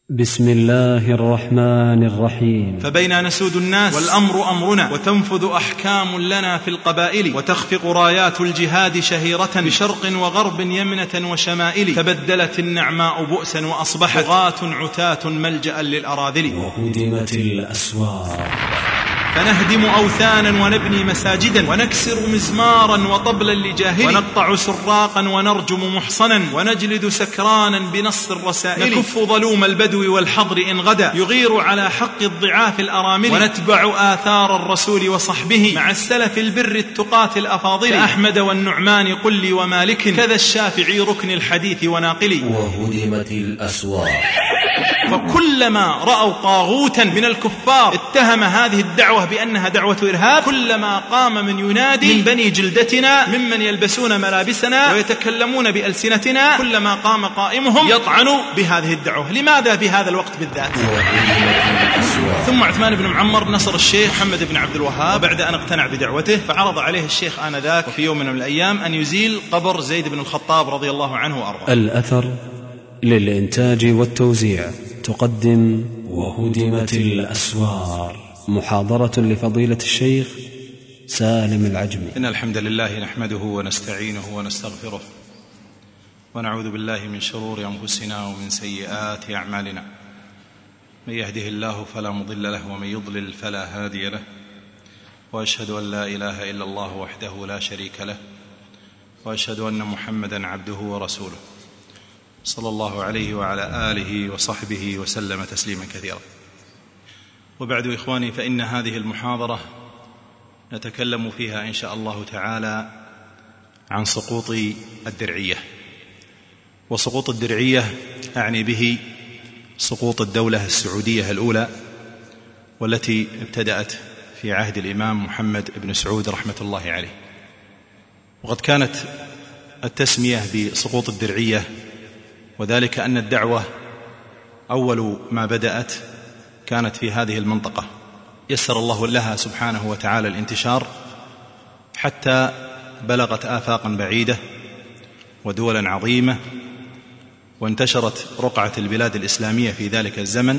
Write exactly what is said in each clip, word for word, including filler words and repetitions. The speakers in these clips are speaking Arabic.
بسم الله الرحمن الرحيم. فبينا نسود الناس والأمر أمرنا، وتنفذ أحكام لنا في القبائل، وتخفق رايات الجهاد شهيرة بشرق وغرب يمنة وشمائل، تبدلت النعماء بؤسا وأصبحت طغاة عتاة ملجأ للأراذل، وهدمت الأسوار فنهدم أوثانا ونبني مساجدا، ونكسر مزمارا وطبلا لجاهل، ونقطع سراقا ونرجم محصنا، ونجلد سكرانا بنص الرسائل، نكف ظلوم البدو والحضر إن غدا يغير على حق الضعاف الأرامل، ونتبع آثار الرسول وصحبه مع السلف البر التقاة الأفاضل، كأحمد والنعمان قل لي ومالك، كذا الشافعي ركن الحديث وناقلي. وهدمت الأسوار. فكلما رأوا طاغوتا من الكفار اتهم هذه الدعوة بأنها دعوة إرهاب، كلما قام من ينادي من بني جلدتنا ممن يلبسون ملابسنا ويتكلمون بألسنتنا، كلما قام قائمهم يطعن بهذه الدعوة. لماذا بهذا الوقت بالذات؟ ثم عثمان بن معمر نصر الشيخ محمد بن عبد الوهاب بعد أن اقتنع بدعوته، فعرض عليه الشيخ آنذاك وفي يوم من الأيام أن يزيل قبر زيد بن الخطاب رضي الله عنه وأرضاه. الأثر للإنتاج والتوزيع تقدم وهدمت الأسوار، محاضرة لفضيلة الشيخ سالم العجمي. إن الحمد لله نحمده ونستعينه ونستغفره، ونعوذ بالله من شرور أنفسنا ومن سيئات أعمالنا، من يهده الله فلا مضل له ومن يضلل فلا هادي له، وأشهد أن لا إله إلا الله وحده لا شريك له، وأشهد أن محمدا عبده ورسوله صلى الله عليه وعلى آله وصحبه وسلم تسليما كثيرا. وبعد إخواني، فإن هذه المحاضرة نتكلم فيها إن شاء الله تعالى عن سقوط الدرعية. وسقوط الدرعية أعني به سقوط الدولة السعودية الأولى، والتي ابتدأت في عهد الإمام محمد بن سعود رحمة الله عليه. وقد كانت التسمية بسقوط الدرعية وذلك أن الدعوة أول ما بدأت كانت في هذه المنطقة، يسر الله لها سبحانه وتعالى الانتشار حتى بلغت آفاقا بعيدة ودولا عظيمة، وانتشرت رقعة البلاد الإسلامية في ذلك الزمن.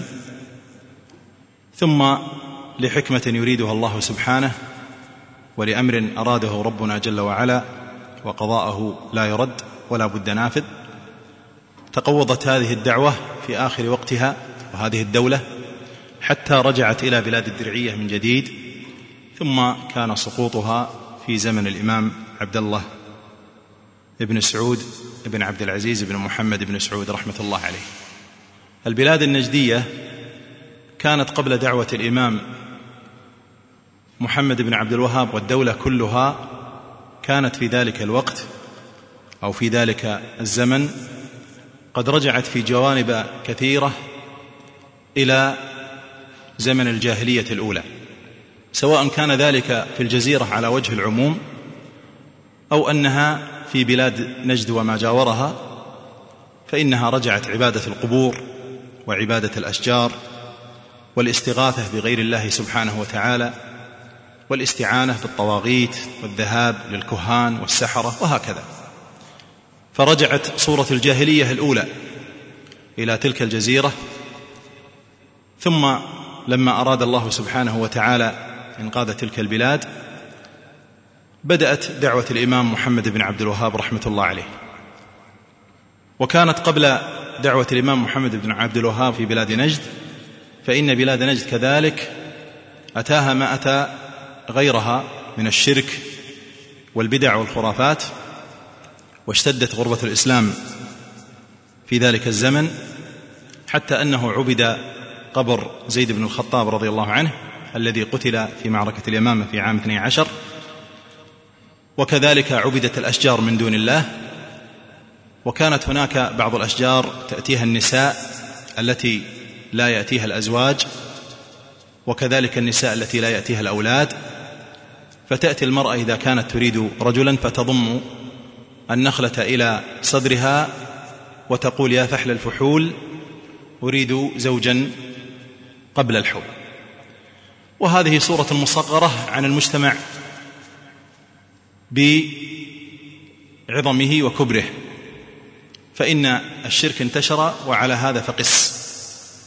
ثم لحكمة يريدها الله سبحانه ولأمر أراده ربنا جل وعلا وقضاءه لا يرد ولا بد نافذ، تقوضت هذه الدعوة في آخر وقتها وهذه الدولة حتى رجعت إلى بلاد الدرعية من جديد، ثم كان سقوطها في زمن الإمام عبد الله ابن سعود ابن عبد العزيز بن محمد بن سعود رحمة الله عليه. البلاد النجدية كانت قبل دعوة الإمام محمد بن عبد الوهاب، والدولة كلها كانت في ذلك الوقت أو في ذلك الزمن قد رجعت في جوانب كثيرة إلى زمن الجاهلية الأولى، سواء كان ذلك في الجزيرة على وجه العموم أو أنها في بلاد نجد وما جاورها، فإنها رجعت عبادة القبور وعبادة الأشجار والاستغاثة بغير الله سبحانه وتعالى والاستعانة بالطواغيت والذهاب للكهان والسحرة وهكذا. فرجعت صورة الجاهلية الأولى إلى تلك الجزيرة. ثم لما أراد الله سبحانه وتعالى إنقاذ تلك البلاد بدأت دعوة الإمام محمد بن عبد الوهاب رحمة الله عليه. وكانت قبل دعوة الإمام محمد بن عبد الوهاب في بلاد نجد، فإن بلاد نجد كذلك أتاها ما أتى غيرها من الشرك والبدع والخرافات، واشتدت غربة الإسلام في ذلك الزمن حتى أنه عبد قبر زيد بن الخطاب رضي الله عنه الذي قتل في معركة اليمامة في عام اثني عشر، وكذلك عبدت الأشجار من دون الله. وكانت هناك بعض الأشجار تأتيها النساء التي لا يأتيها الأزواج، وكذلك النساء التي لا يأتيها الأولاد، فتأتي المرأة إذا كانت تريد رجلا فتضم النخلة إلى صدرها وتقول يا فحل الفحول أريد زوجا قبل الحول. وهذه صورة مصغرة عن المجتمع بعظمه وكبره، فإن الشرك انتشر وعلى هذا فقس.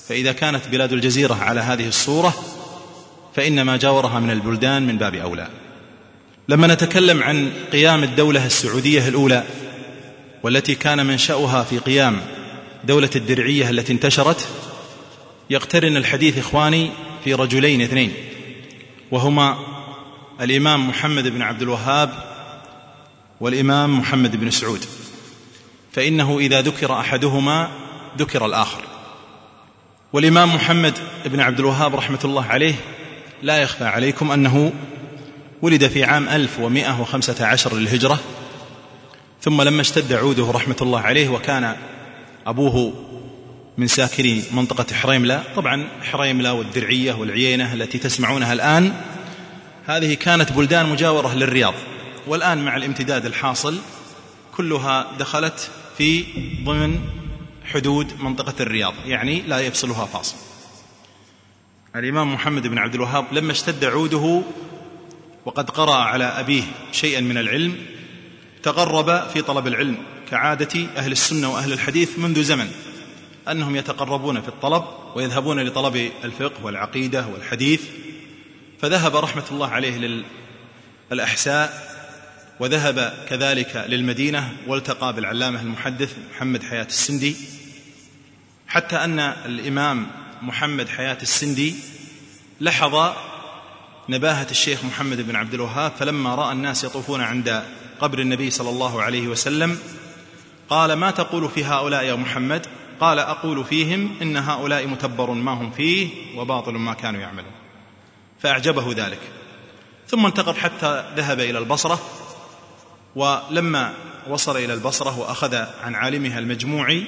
فإذا كانت بلاد الجزيرة على هذه الصورة فإن ما جاورها من البلدان من باب أولى. لما نتكلم عن قيام الدولة السعودية الأولى والتي كان منشأها في قيام دولة الدرعية التي انتشرت، يقترن الحديث إخواني في رجلين اثنين، وهما الإمام محمد بن عبد الوهاب والإمام محمد بن سعود، فإنه إذا ذكر أحدهما ذكر الآخر. والإمام محمد بن عبد الوهاب رحمة الله عليه لا يخفى عليكم أنه ولد في عام ألف ومائة وخمسة عشر للهجرة، ثم لما اشتد عوده رحمة الله عليه وكان أبوه من ساكني منطقة حريملة، طبعا حريملة والدرعية والعيينة التي تسمعونها الآن هذه كانت بلدان مجاورة للرياض، والآن مع الامتداد الحاصل كلها دخلت في ضمن حدود منطقة الرياض، يعني لا يفصلها فاصل. الإمام محمد بن عبد الوهاب لما اشتد عوده وقد قرأ على أبيه شيئا من العلم تغرب في طلب العلم كعادة أهل السنة وأهل الحديث منذ زمن، أنهم يتقربون في الطلب ويذهبون لطلب الفقه والعقيدة والحديث، فذهب رحمة الله عليه للأحساء وذهب كذلك للمدينة والتقى بالعلامة المحدث محمد حياة السندي، حتى أن الإمام محمد حياة السندي لحظ نباهة الشيخ محمد بن عبد الوهاب، فلما رأى الناس يطوفون عند قبر النبي صلى الله عليه وسلم قال: ما تقول في هؤلاء يا محمد؟ قال: أقول فيهم إن هؤلاء متبر ما هم فيه وباطل ما كانوا يعملون. فأعجبه ذلك، ثم انتقل حتى ذهب إلى البصرة، ولما وصل إلى البصرة وأخذ عن عالمها المجموعي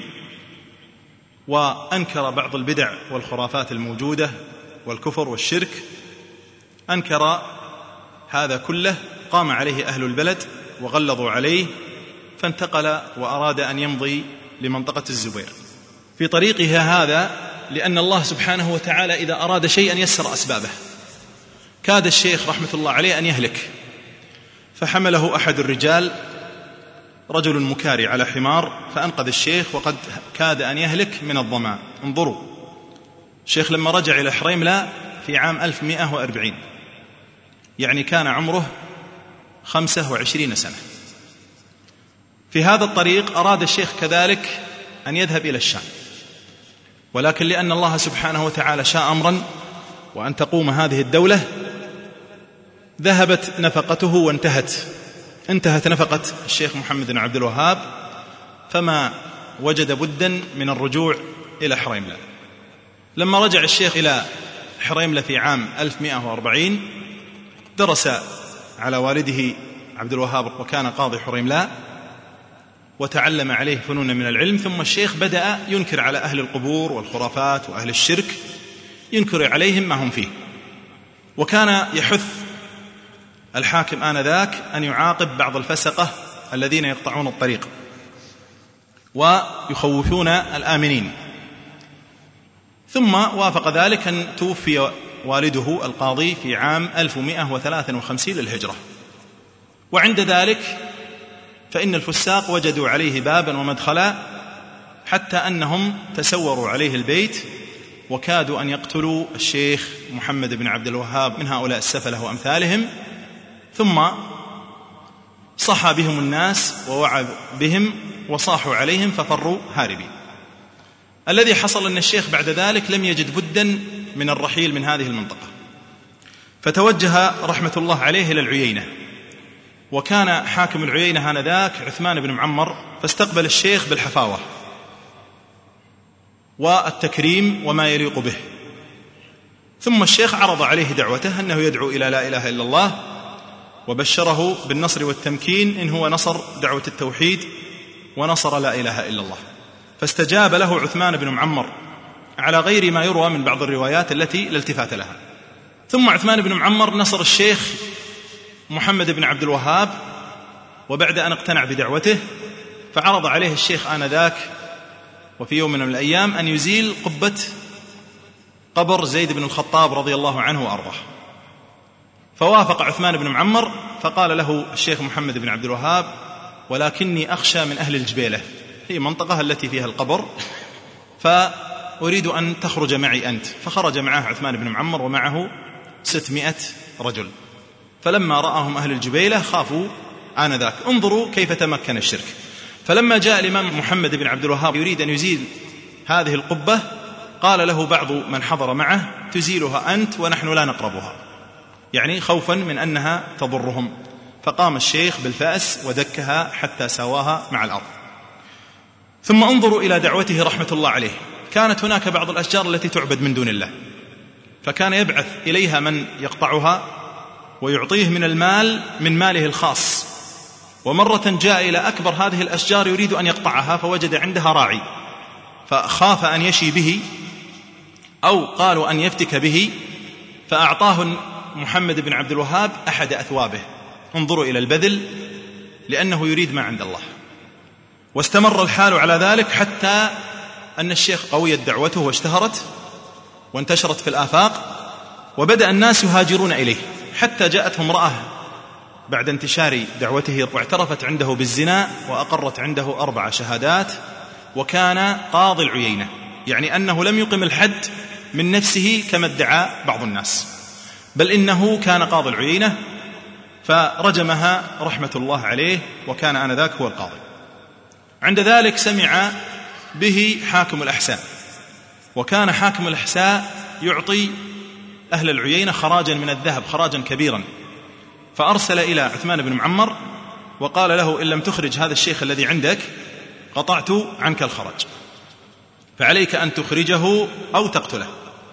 وأنكر بعض البدع والخرافات الموجودة والكفر والشرك، أنكر هذا كله، قام عليه أهل البلد وغلظوا عليه، فانتقل وأراد أن يمضي لمنطقة الزبير في طريقها هذا، لأن الله سبحانه وتعالى إذا أراد شيئا يسر أسبابه. كاد الشيخ رحمة الله عليه أن يهلك، فحمله أحد الرجال رجل مكاري على حمار فأنقذ الشيخ وقد كاد أن يهلك من الظمأ. انظروا، الشيخ لما رجع إلى حريملة في عام ألف ومائة وأربعين، يعني كان عمره خمسة وعشرين سنة. في هذا الطريق أراد الشيخ كذلك أن يذهب إلى الشام، ولكن لأن الله سبحانه وتعالى شاء أمرا وأن تقوم هذه الدولة ذهبت نفقته وانتهت انتهت نفقة الشيخ محمد بن عبد الوهاب، فما وجد بدا من الرجوع إلى حريملة. لما رجع الشيخ إلى حريملة في عام ألف ومائة وأربعين درس على والده عبد الوهاب وكان قاضي حريملة، وتعلم عليه فنون من العلم. ثم الشيخ بدأ ينكر على أهل القبور والخرافات وأهل الشرك، ينكر عليهم ما هم فيه، وكان يحث الحاكم آنذاك أن يعاقب بعض الفسقة الذين يقطعون الطريق ويخوفون الآمنين. ثم وافق ذلك أن توفي والده القاضي في عام ألف ومائة وثلاثة وخمسين للهجرة، وعند ذلك فإن الفساق وجدوا عليه بابا ومدخلا، حتى أنهم تسوروا عليه البيت وكادوا أن يقتلوا الشيخ محمد بن عبد الوهاب من هؤلاء السفلة وأمثالهم. ثم صحى بهم الناس ووعى بهم وصاحوا عليهم ففروا هاربين. الذي حصل أن الشيخ بعد ذلك لم يجد بدا من الرحيل من هذه المنطقة، فتوجه رحمة الله عليه إلى العيينة، وكان حاكم العيينة آنذاك عثمان بن معمر، فاستقبل الشيخ بالحفاوة والتكريم وما يليق به. ثم الشيخ عرض عليه دعوته أنه يدعو إلى لا إله إلا الله، وبشره بالنصر والتمكين إن هو نصر دعوة التوحيد ونصر لا إله إلا الله، فاستجاب له عثمان بن معمر على غير ما يروى من بعض الروايات التي لا التفات لها. ثم عثمان بن معمر نصر الشيخ محمد بن عبد الوهاب، وبعد أن اقتنع بدعوته فعرض عليه الشيخ آنذاك وفي يوم من الأيام أن يزيل قبة قبر زيد بن الخطاب رضي الله عنه وأرضاه، فوافق عثمان بن معمر، فقال له الشيخ محمد بن عبد الوهاب: ولكني أخشى من أهل الجبيلة، هي منطقة التي فيها القبر، أريد أن تخرج معي أنت. فخرج معه عثمان بن معمر ومعه ستمائة رجل. فلما رآهم أهل الجبيلة خافوا آنذاك. انظروا كيف تمكن الشرك. فلما جاء الإمام محمد بن عبد الوهاب يريد أن يزيل هذه القبة، قال له بعض من حضر معه: تزيلها أنت ونحن لا نقربها، يعني خوفا من أنها تضرهم. فقام الشيخ بالفأس ودكها حتى سواها مع الأرض. ثم انظروا إلى دعوته رحمة الله عليه. كانت هناك بعض الأشجار التي تعبد من دون الله، فكان يبعث إليها من يقطعها ويعطيه من المال من ماله الخاص. ومرة جاء إلى أكبر هذه الأشجار يريد أن يقطعها، فوجد عندها راعي فخاف أن يشي به أو قالوا أن يفتك به، فأعطاه محمد بن عبد الوهاب أحد أثوابه. انظروا إلى البذل، لأنه يريد ما عند الله. واستمر الحال على ذلك حتى أن الشيخ قويت دعوته واشتهرت وانتشرت في الآفاق، وبدأ الناس يهاجرون إليه، حتى جاءته امرأة بعد انتشار دعوته واعترفت عنده بالزنا وأقرت عنده أربع شهادات، وكان قاضي العيينة، يعني أنه لم يقم الحد من نفسه كما ادعى بعض الناس، بل إنه كان قاضي العيينة. فرجمها رحمة الله عليه، وكان آنذاك هو القاضي. عند ذلك سمع به حاكم الأحساء، وكان حاكم الأحساء يعطي أهل العيينة خراجا من الذهب، خراجا كبيرا. فأرسل إلى عثمان بن معمر وقال له: إن لم تخرج هذا الشيخ الذي عندك قطعت عنك الخرج، فعليك أن تخرجه أو تقتله.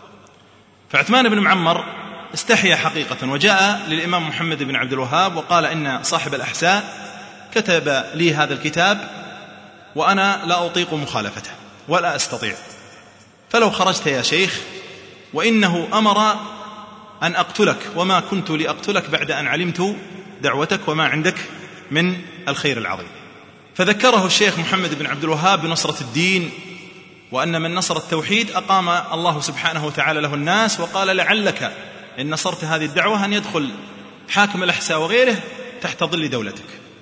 فعثمان بن معمر استحيا حقيقة، وجاء للإمام محمد بن عبد الوهاب وقال: إن صاحب الأحساء كتب لي هذا الكتاب وأنا لا أطيق مخالفته ولا أستطيع، فلو خرجت يا شيخ، وإنه أمر أن أقتلك، وما كنت لأقتلك بعد أن علمت دعوتك وما عندك من الخير العظيم. فذكره الشيخ محمد بن عبد الوهاب بنصرة الدين، وأن من نصر التوحيد أقام الله سبحانه وتعالى له الناس، وقال: لعلك إن نصرت هذه الدعوة أن يدخل حاكم الأحساء وغيره تحت ظل دولتك.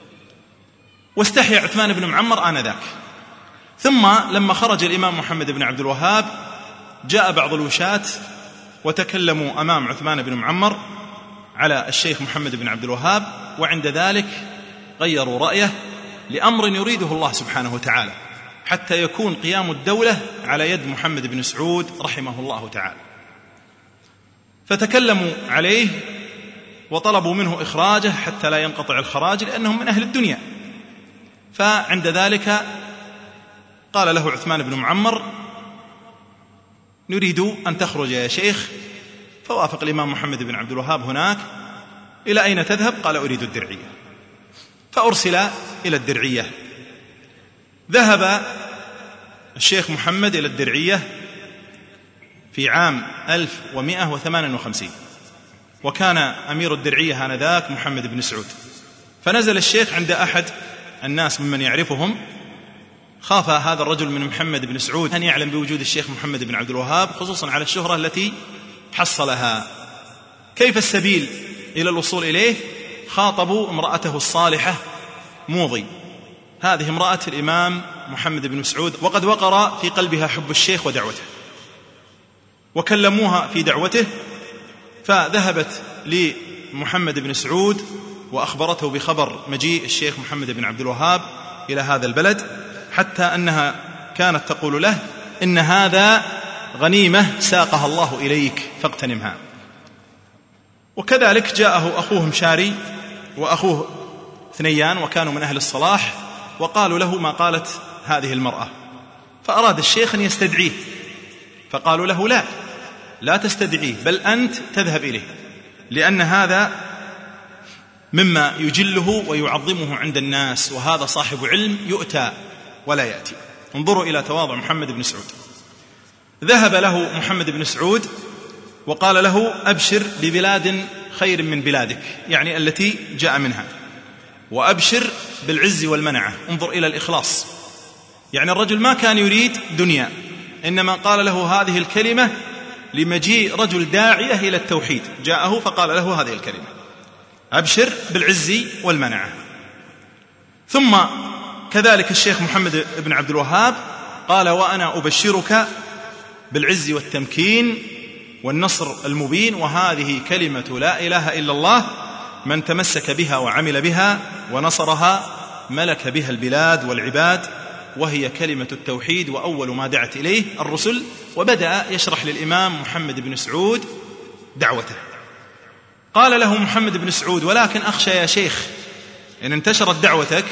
واستحيا عثمان بن معمر آنذاك. ثم لما خرج الإمام محمد بن عبد الوهاب جاء بعض الوشاة وتكلموا أمام عثمان بن معمر على الشيخ محمد بن عبد الوهاب، وعند ذلك غيروا رأيه لأمر يريده الله سبحانه وتعالى، حتى يكون قيام الدولة على يد محمد بن سعود رحمه الله تعالى. فتكلموا عليه وطلبوا منه إخراجه حتى لا ينقطع الخراج، لأنهم من أهل الدنيا. فعند ذلك قال له عثمان بن معمر: نريد أن تخرج يا شيخ. فوافق الإمام محمد بن عبد الوهاب هناك. إلى أين تذهب؟ قال: أريد الدرعية. فأرسل إلى الدرعية. ذهب الشيخ محمد إلى الدرعية في عام ألف ومائة وثمانية وخمسين، وكان أمير الدرعية آنذاك محمد بن سعود. فنزل الشيخ عند أحد الناس ممن يعرفهم. خاف هذا الرجل من محمد بن سعود أن يعلم بوجود الشيخ محمد بن عبد الوهاب، خصوصا على الشهرة التي حصلها. كيف السبيل إلى الوصول إليه؟ خاطبوا امرأته الصالحة موضي، هذه امرأة الإمام محمد بن سعود، وقد وقر في قلبها حب الشيخ ودعوته، وكلموها في دعوته. فذهبت لمحمد بن سعود وأخبرته بخبر مجيء الشيخ محمد بن عبد الوهاب إلى هذا البلد، حتى أنها كانت تقول له: إن هذا غنيمة ساقها الله إليك فاغتنمها. وكذلك جاءه أخوه مشاري وأخوه ثنيان، وكانوا من أهل الصلاح، وقالوا له ما قالت هذه المرأة. فأراد الشيخ أن يستدعيه، فقالوا له: لا لا تستدعيه، بل أنت تذهب إليه، لأن هذا مما يجله ويعظمه عند الناس، وهذا صاحب علم يؤتى ولا يأتي. انظروا إلى تواضع محمد بن سعود. ذهب له محمد بن سعود وقال له: أبشر ببلاد خير من بلادك، يعني التي جاء منها، وأبشر بالعز والمنعة. انظر إلى الإخلاص، يعني الرجل ما كان يريد دنيا، إنما قال له هذه الكلمة لمجيء رجل داعية إلى التوحيد، جاءه فقال له هذه الكلمة: أبشر بالعز والمنعة. ثم كذلك الشيخ محمد بن عبد الوهاب قال: وأنا أبشرك بالعز والتمكين والنصر المبين، وهذه كلمة لا إله إلا الله من تمسك بها وعمل بها ونصرها ملك بها البلاد والعباد، وهي كلمة التوحيد، وأول ما دعت إليه الرسل. وبدأ يشرح للإمام محمد بن سعود دعوته. قال له محمد بن سعود: ولكن أخشى يا شيخ إن انتشرت دعوتك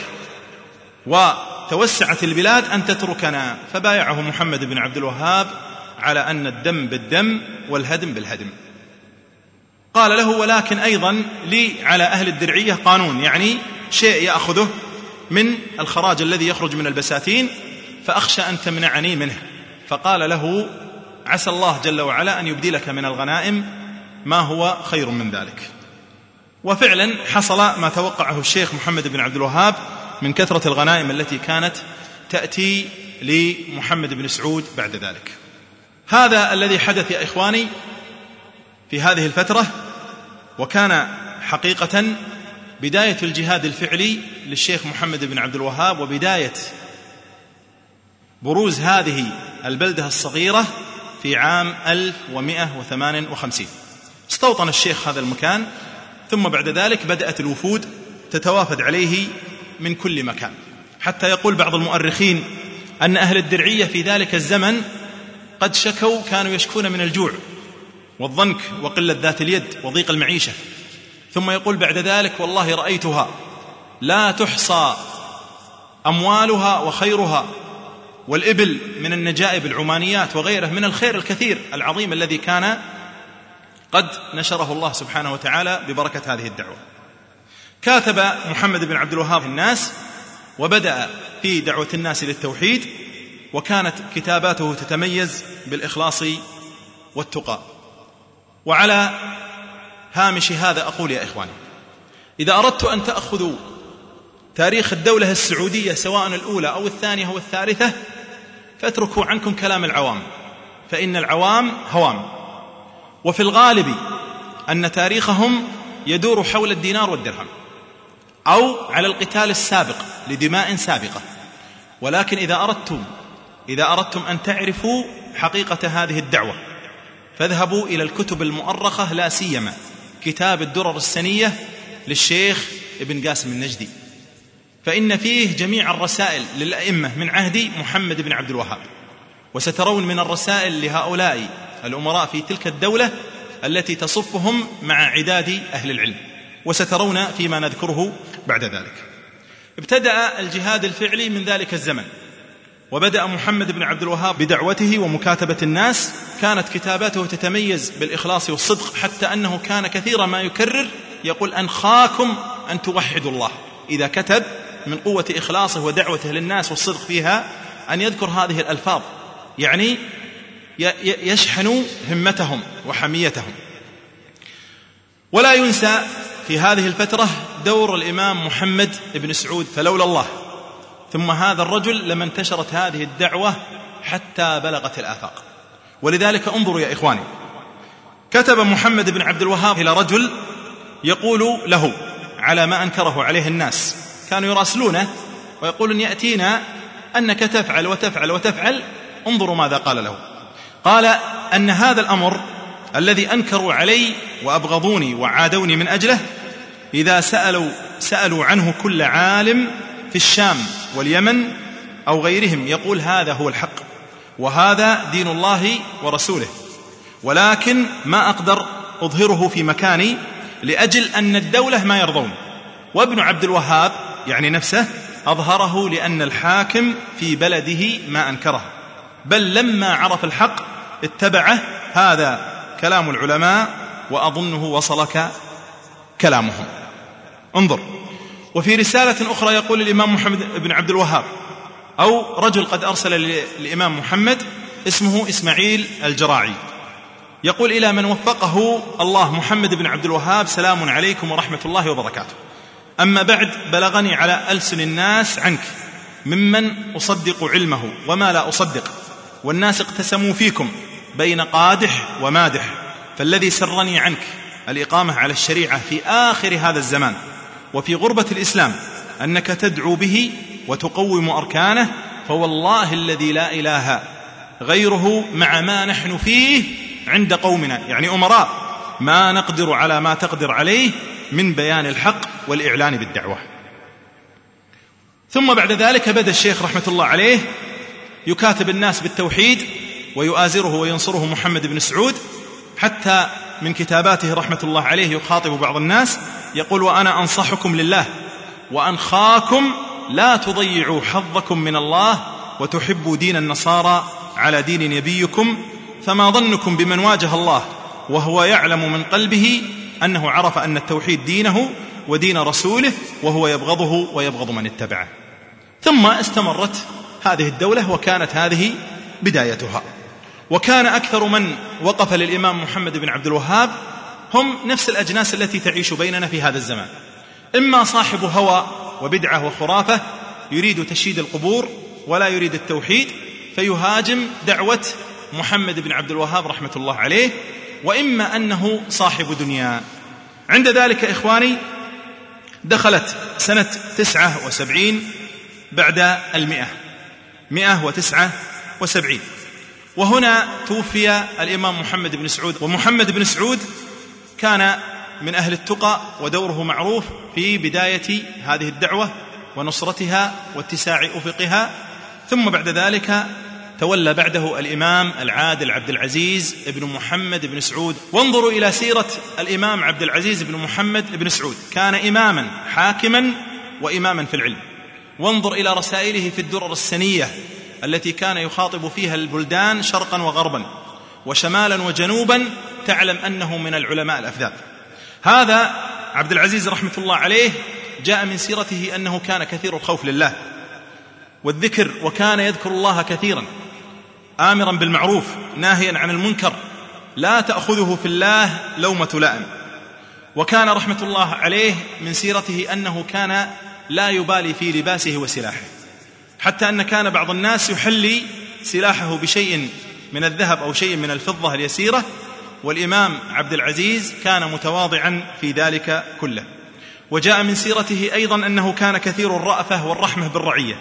وتوسعت البلاد أن تتركنا. فبايعه محمد بن عبد الوهاب على أن الدم بالدم والهدم بالهدم. قال له: ولكن أيضا لي على أهل الدرعية قانون، يعني شيء يأخذه من الخراج الذي يخرج من البساتين، فأخشى أن تمنعني منه. فقال له: عسى الله جل وعلا أن يبدلك من الغنائم ما هو خير من ذلك. وفعلا حصل ما توقعه الشيخ محمد بن عبد الوهاب من كثرة الغنائم التي كانت تأتي لمحمد بن سعود بعد ذلك. هذا الذي حدث يا إخواني في هذه الفترة، وكان حقيقة بداية الجهاد الفعلي للشيخ محمد بن عبد الوهاب، وبداية بروز هذه البلدة الصغيرة في عام ألف ومئة وثمانية وخمسين. استوطن الشيخ هذا المكان، ثم بعد ذلك بدأت الوفود تتوافد عليه من كل مكان، حتى يقول بعض المؤرخين أن أهل الدرعية في ذلك الزمن قد شكوا، كانوا يشكون من الجوع والضنك وقلة ذات اليد وضيق المعيشة. ثم يقول بعد ذلك: والله رأيتها لا تحصى أموالها وخيرها، والإبل من النجائب العمانيات وغيره من الخير الكثير العظيم الذي كان قد نشره الله سبحانه وتعالى ببركة هذه الدعوة. كاتب محمد بن عبد الوهاب الناس، وبدأ في دعوة الناس للتوحيد، وكانت كتاباته تتميز بالإخلاص والتقى. وعلى هامش هذا أقول يا إخواني: إذا أردت أن تأخذوا تاريخ الدولة السعودية سواء الأولى أو الثانية أو الثالثة، فاتركوا عنكم كلام العوام، فإن العوام هوام. وفي الغالب أن تاريخهم يدور حول الدينار والدرهم، أو على القتال السابق لدماء سابقة. ولكن إذا أردتم إذا أردتم أن تعرفوا حقيقة هذه الدعوة، فاذهبوا إلى الكتب المؤرخة، لا سيما كتاب الدرر السنية للشيخ ابن قاسم النجدي، فإن فيه جميع الرسائل للأئمة من عهد محمد بن عبد الوهاب. وسترون من الرسائل لهؤلاء الأمراء في تلك الدولة التي تصفهم مع عداد أهل العلم، وسترون فيما نذكره بعد ذلك. ابتدأ الجهاد الفعلي من ذلك الزمن، وبدأ محمد بن عبد الوهاب بدعوته ومكاتبة الناس. كانت كتاباته تتميز بالإخلاص والصدق، حتى أنه كان كثيرا ما يكرر يقول: أنخاكم أن توحدوا الله. إذا كتب من قوة إخلاصه ودعوته للناس والصدق فيها أن يذكر هذه الألفاظ، يعني يشحن همتهم وحميتهم. ولا ينسى في هذه الفترة دور الإمام محمد بن سعود، فلولا الله ثم هذا الرجل لما انتشرت هذه الدعوة حتى بلغت الآفاق. ولذلك انظروا يا إخواني، كتب محمد بن عبد الوهاب إلى رجل يقول له على ما أنكره عليه الناس، كانوا يراسلونه ويقولون: يأتينا أنك تفعل وتفعل وتفعل. انظروا ماذا قال له. قال أن هذا الأمر الذي أنكروا علي وأبغضوني وعادوني من أجله، إذا سألوا, سألوا عنه كل عالم في الشام واليمن أو غيرهم يقول هذا هو الحق وهذا دين الله ورسوله، ولكن ما أقدر أظهره في مكاني لأجل أن الدولة ما يرضون. وابن عبد الوهاب يعني نفسه أظهره لأن الحاكم في بلده ما أنكره، بل لما عرف الحق اتبعه. هذا كلام العلماء، وأظنه وصلك كلامهم. انظر. وفي رسالة أخرى يقول الإمام محمد بن عبد الوهاب، أو رجل قد أرسل للإمام محمد اسمه إسماعيل الجراعي، يقول: إلى من وفقه الله محمد بن عبد الوهاب، سلام عليكم ورحمة الله وبركاته. أما بعد، بلغني على ألسن الناس عنك ممن أصدق علمه وما لا أصدق، والناس اقتسموا فيكم بين قادح ومادح، فالذي سرني عنك الإقامة على الشريعة في آخر هذا الزمان وفي غربة الإسلام، أنك تدعو به وتقوم أركانه، فوالله الذي لا إله غيره مع ما نحن فيه عند قومنا، يعني أمراء ما نقدر على ما تقدر عليه من بيان الحق والإعلان بالدعوة. ثم بعد ذلك بدأ الشيخ رحمة الله عليه يكاتب الناس بالتوحيد ويؤازره وينصره محمد بن سعود، حتى من كتاباته رحمة الله عليه يخاطب بعض الناس يقول: وأنا أنصحكم لله وأنخاكم لا تضيعوا حظكم من الله وتحبوا دين النصارى على دين نبيكم، فما ظنكم بمن واجه الله وهو يعلم من قلبه أنه عرف أن التوحيد دينه ودين رسوله وهو يبغضه ويبغض من اتبعه. ثم استمرت هذه الدولة وكانت هذه بدايتها. وكان أكثر من وقف للإمام محمد بن عبد الوهاب هم نفس الأجناس التي تعيش بيننا في هذا الزمان، إما صاحب هوى وبدعة وخرافة يريد تشييد القبور ولا يريد التوحيد فيهاجم دعوة محمد بن عبد الوهاب رحمة الله عليه، وإما أنه صاحب دنيا. عند ذلك إخواني دخلت سنة تسعة وسبعين بعد المئة، مئة وتسعة وسبعين، وهنا توفي الإمام محمد بن سعود. ومحمد بن سعود كان من أهل التقى ودوره معروف في بداية هذه الدعوة ونصرتها واتساع أفقها. ثم بعد ذلك تولى بعده الإمام العادل عبد العزيز بن محمد بن سعود. وانظروا إلى سيرة الإمام عبد العزيز بن محمد بن سعود، كان إماما حاكما وإماما في العلم. وانظر إلى رسائله في الدرر السنية التي كان يخاطب فيها البلدان شرقا وغربا وشمالا وجنوبا، تعلم أنه من العلماء الأفذاذ. هذا عبد العزيز رحمة الله عليه جاء من سيرته أنه كان كثير الخوف لله والذكر، وكان يذكر الله كثيرا آمرا بالمعروف ناهيا عن المنكر، لا تأخذه في الله لومة لائم. وكان رحمة الله عليه من سيرته أنه كان لا يبالي في لباسه وسلاحه، حتى أن كان بعض الناس يحلي سلاحه بشيء من الذهب أو شيء من الفضة اليسيرة، والإمام عبد العزيز كان متواضعا في ذلك كله. وجاء من سيرته أيضا أنه كان كثير الرأفة والرحمة بالرعية،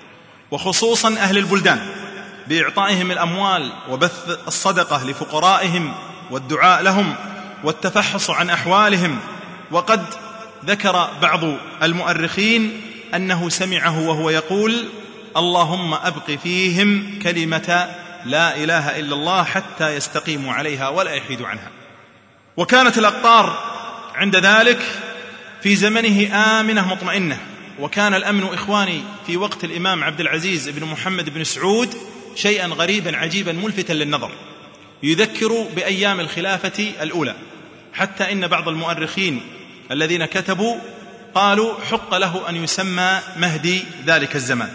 وخصوصا أهل البلدان، بإعطائهم الأموال وبث الصدقة لفقرائهم والدعاء لهم والتفحص عن أحوالهم. وقد ذكر بعض المؤرخين أنه سمعه وهو يقول: اللهم أبق فيهم كلمة لا إله إلا الله حتى يستقيموا عليها ولا يحيدوا عنها. وكانت الأقطار عند ذلك في زمنه آمنة مطمئنة، وكان الأمن إخواني في وقت الإمام عبد العزيز بن محمد بن سعود شيئا غريبا عجيبا ملفتا للنظر، يذكر بأيام الخلافة الأولى، حتى إن بعض المؤرخين الذين كتبوا قالوا حق له أن يسمى مهدي ذلك الزمان،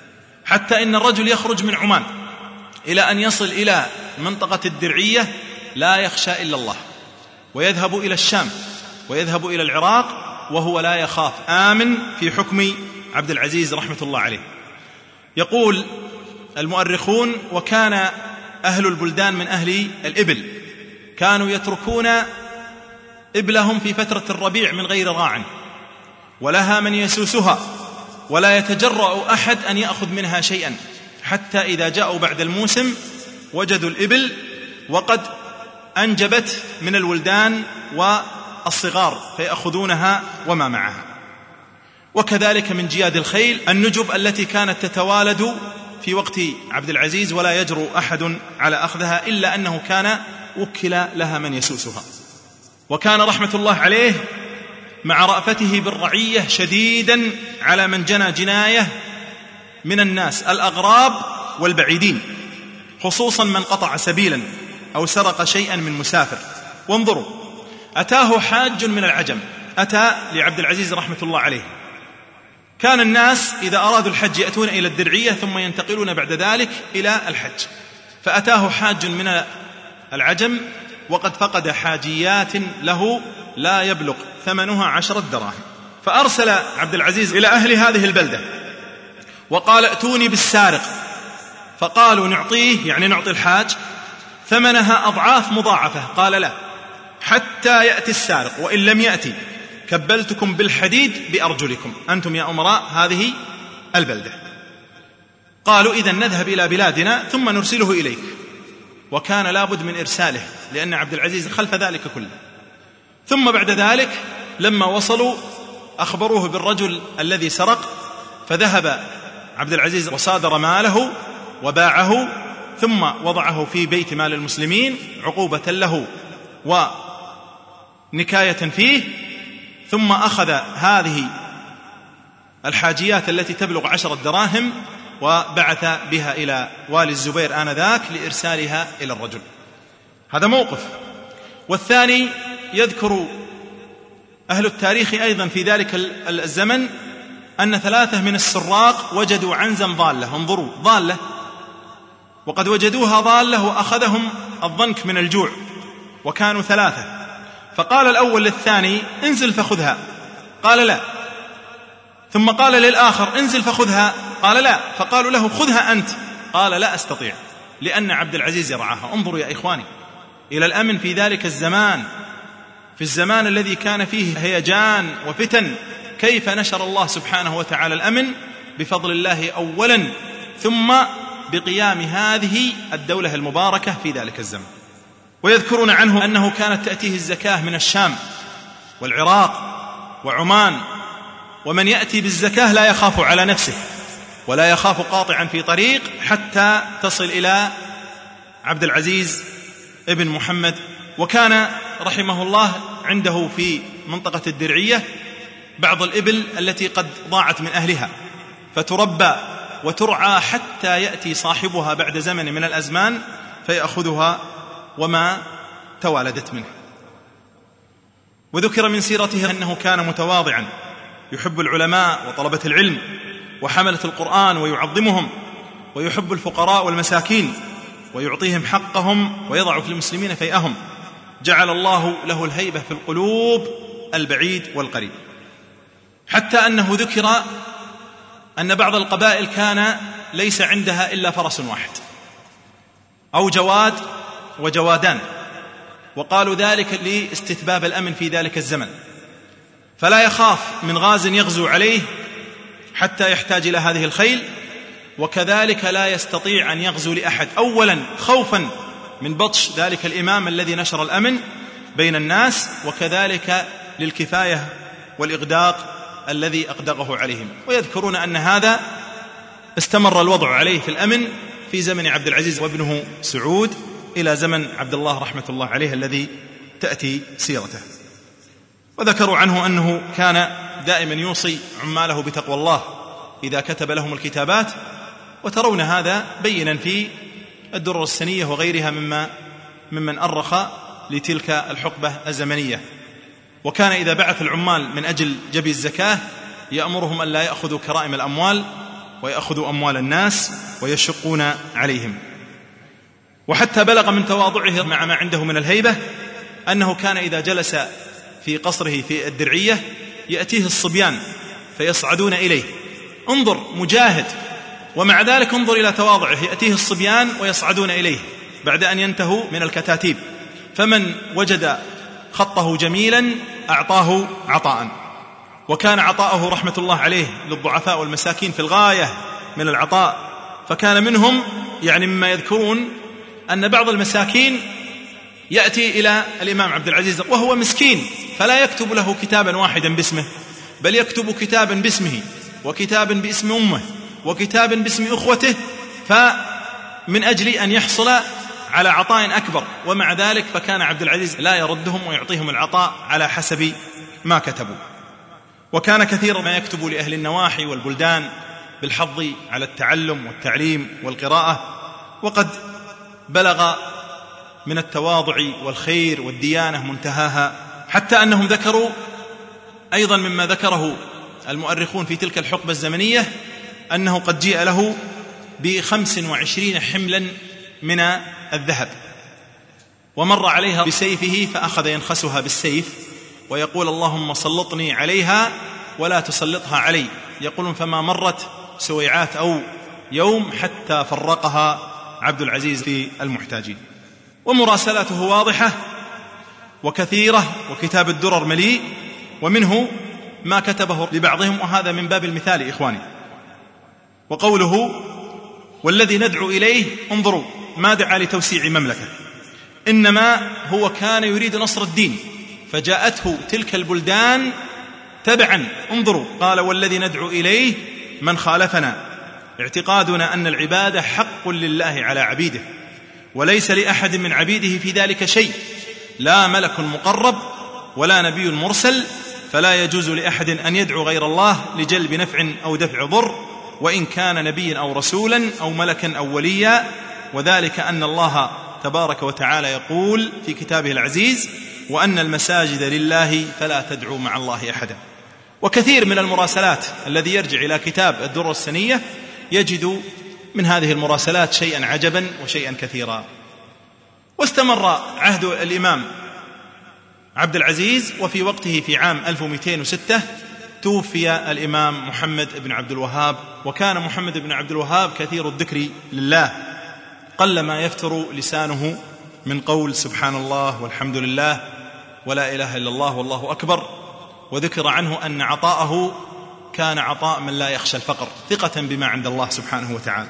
حتى إن الرجل يخرج من عمان إلى أن يصل إلى منطقة الدرعية لا يخشى إلا الله، ويذهب إلى الشام ويذهب إلى العراق وهو لا يخاف، آمن في حكم عبد العزيز رحمة الله عليه. يقول المؤرخون: وكان أهل البلدان من أهل الإبل، كانوا يتركون إبلهم في فترة الربيع من غير راع، ولها من يسوسها، ولا يتجرأ أحد أن يأخذ منها شيئا، حتى إذا جاءوا بعد الموسم وجدوا الإبل وقد أنجبت من الولدان والصغار فيأخذونها وما معها. وكذلك من جياد الخيل النجب التي كانت تتوالد في وقت عبد العزيز ولا يجرؤ أحد على أخذها إلا أنه كان وكل لها من يسوسها. وكان رحمة الله عليه مع رأفته بالرعية شديدا على من جنى جناية من الناس الأغراب والبعيدين، خصوصا من قطع سبيلا أو سرق شيئا من مسافر. وانظروا، أتاه حاج من العجم، أتى لعبد العزيز رحمة الله عليه. كان الناس إذا أرادوا الحج يأتون إلى الدرعية ثم ينتقلون بعد ذلك إلى الحج، فأتاه حاج من العجم وقد فقد حاجيات له لا يبلغ ثمنها عشرة دراهم، فأرسل عبد العزيز إلى أهل هذه البلدة وقال: ائتوني بالسارق. فقالوا: نعطيه، يعني نعطي الحاج، ثمنها أضعاف مضاعفة. قال: لا، حتى يأتي السارق، وإن لم يأتي كبلتكم بالحديد بأرجلكم، أنتم يا أمراء هذه البلدة. قالوا إذن نذهب إلى بلادنا ثم نرسله إليك، وكان لابد من إرساله لأن عبد العزيز خلف ذلك كله. ثم بعد ذلك لما وصلوا أخبروه بالرجل الذي سرق، فذهب عبد العزيز وصادر ماله وباعه، ثم وضعه في بيت مال المسلمين عقوبة له ونكاية فيه، ثم أخذ هذه الحاجيات التي تبلغ عشرة دراهم وبعث بها إلى والي الزبير آنذاك لإرسالها إلى الرجل. هذا موقف. والثاني يذكر أهل التاريخ أيضا في ذلك الزمن أن ثلاثة من السراق وجدوا عنزا ضالة، انظروا ضالة، وقد وجدوها ضالة وأخذهم الضنك من الجوع، وكانوا ثلاثة. فقال الأول للثاني انزل فخذها، قال لا. ثم قال للآخر انزل فخذها، قال لا. فقالوا له خذها أنت، قال لا أستطيع لأن عبد العزيز يرعاها. انظروا يا إخواني إلى الأمن في ذلك الزمان، في الزمان الذي كان فيه هيجان وفتن، كيف نشر الله سبحانه وتعالى الأمن بفضل الله أولا، ثم بقيام هذه الدولة المباركة في ذلك الزمن. ويذكرون عنه أنه كانت تأتيه الزكاة من الشام والعراق وعمان، ومن يأتي بالزكاة لا يخاف على نفسه ولا يخاف قاطعا في طريق حتى تصل إلى عبد العزيز ابن محمد. وكان رحمه الله عنده في منطقة الدرعية بعض الإبل التي قد ضاعت من أهلها، فتربى وترعى حتى يأتي صاحبها بعد زمن من الأزمان فيأخذها وما توالدت منه. وذكر من سيرته أنه كان متواضعا يحب العلماء وطلبة العلم وحملة القرآن ويعظمهم، ويحب الفقراء والمساكين ويعطيهم حقهم ويضع في المسلمين فيئهم. جعل الله له الهيبة في القلوب البعيد والقريب، حتى أنه ذكر أن بعض القبائل كان ليس عندها إلا فرس واحد أو جواد وجوادان، وقالوا ذلك لاستتباب الأمن في ذلك الزمن، فلا يخاف من غاز يغزو عليه حتى يحتاج إلى هذه الخيل، وكذلك لا يستطيع أن يغزو لأحد، أولا خوفا من بطش ذلك الإمام الذي نشر الأمن بين الناس، وكذلك للكفاية والإغداق الذي أغدقه عليهم. ويذكرون أن هذا استمر الوضع عليه في الأمن في زمن عبد العزيز وابنه سعود إلى زمن عبد الله رحمة الله عليه الذي تأتي سيرته. وذكروا عنه أنه كان دائما يوصي عماله بتقوى الله إذا كتب لهم الكتابات، وترون هذا بينا في الدرر السنية وغيرها مما ممن أرخ لتلك الحقبة الزمنية. وكان إذا بعث العمال من أجل جبي الزكاة يأمرهم أن لا يأخذوا كرائم الأموال ويأخذوا أموال الناس ويشقون عليهم. وحتى بلغ من تواضعه مع ما عنده من الهيبة أنه كان إذا جلس في قصره في الدرعية يأتيه الصبيان فيصعدون إليه. انظر مجاهد، ومع ذلك انظر إلى تواضعه، يأتيه الصبيان ويصعدون إليه بعد أن ينتهوا من الكتاتيب، فمن وجد خطه جميلا أعطاه عطاء. وكان عطاءه رحمة الله عليه للضعفاء والمساكين في الغاية من العطاء، فكان منهم يعني مما يذكرون أن بعض المساكين يأتي إلى الإمام عبد العزيز وهو مسكين، فلا يكتب له كتابا واحدا باسمه، بل يكتب كتابا باسمه وكتابا باسم أمه وكتابا باسم أخوته، فمن أجل أن يحصل على عطاء أكبر. ومع ذلك فكان عبد العزيز لا يردهم ويعطيهم العطاء على حسب ما كتبوا. وكان كثيرا ما يكتب لأهل النواحي والبلدان بالحظ على التعلم والتعليم والقراءة. وقد بلغ من التواضع والخير والديانة منتهاها، حتى أنهم ذكروا أيضا مما ذكره المؤرخون في تلك الحقبة الزمنية أنه قد جيء له بخمس وعشرين حملا من الذهب، ومر عليها بسيفه فأخذ ينخسها بالسيف ويقول اللهم سلطني عليها ولا تسلطها علي. يقولون فما مرت سويعات أو يوم حتى فرقها عبد العزيز في المحتاجين. ومراسلاته واضحة وكثيرة، وكتاب الدرر مليء، ومنه ما كتبه لبعضهم، وهذا من باب المثال إخواني. وقوله والذي ندعو إليه انظروا ما دعا لتوسيع مملكة، إنما هو كان يريد نصر الدين، فجاءته تلك البلدان تبعا. انظروا قال والذي ندعو إليه من خالفنا، اعتقادنا أن العبادة حق لله على عبيده، وليس لأحد من عبيده في ذلك شيء، لا ملك مقرب ولا نبي مرسل، فلا يجوز لأحد أن يدعو غير الله لجلب نفع أو دفع ضر، وإن كان نبيا أو رسولا أو ملكا أو وليا، وذلك أن الله تبارك وتعالى يقول في كتابه العزيز وأن المساجد لله فلا تدعوا مع الله أحدا. وكثير من المراسلات الذي يرجع إلى كتاب الدرر السنية يجد من هذه المراسلات شيئا عجبا وشيئا كثيرا. واستمر عهد الإمام عبد العزيز، وفي وقته في عام ألف ومئتين وستة توفي الإمام محمد بن عبد الوهاب. وكان محمد بن عبد الوهاب كثير الذكر لله، قلما يفتر لسانه من قول سبحان الله والحمد لله ولا إله إلا الله والله أكبر. وذكر عنه أن عطاءه كان عطاء من لا يخشى الفقر، ثقة بما عند الله سبحانه وتعالى.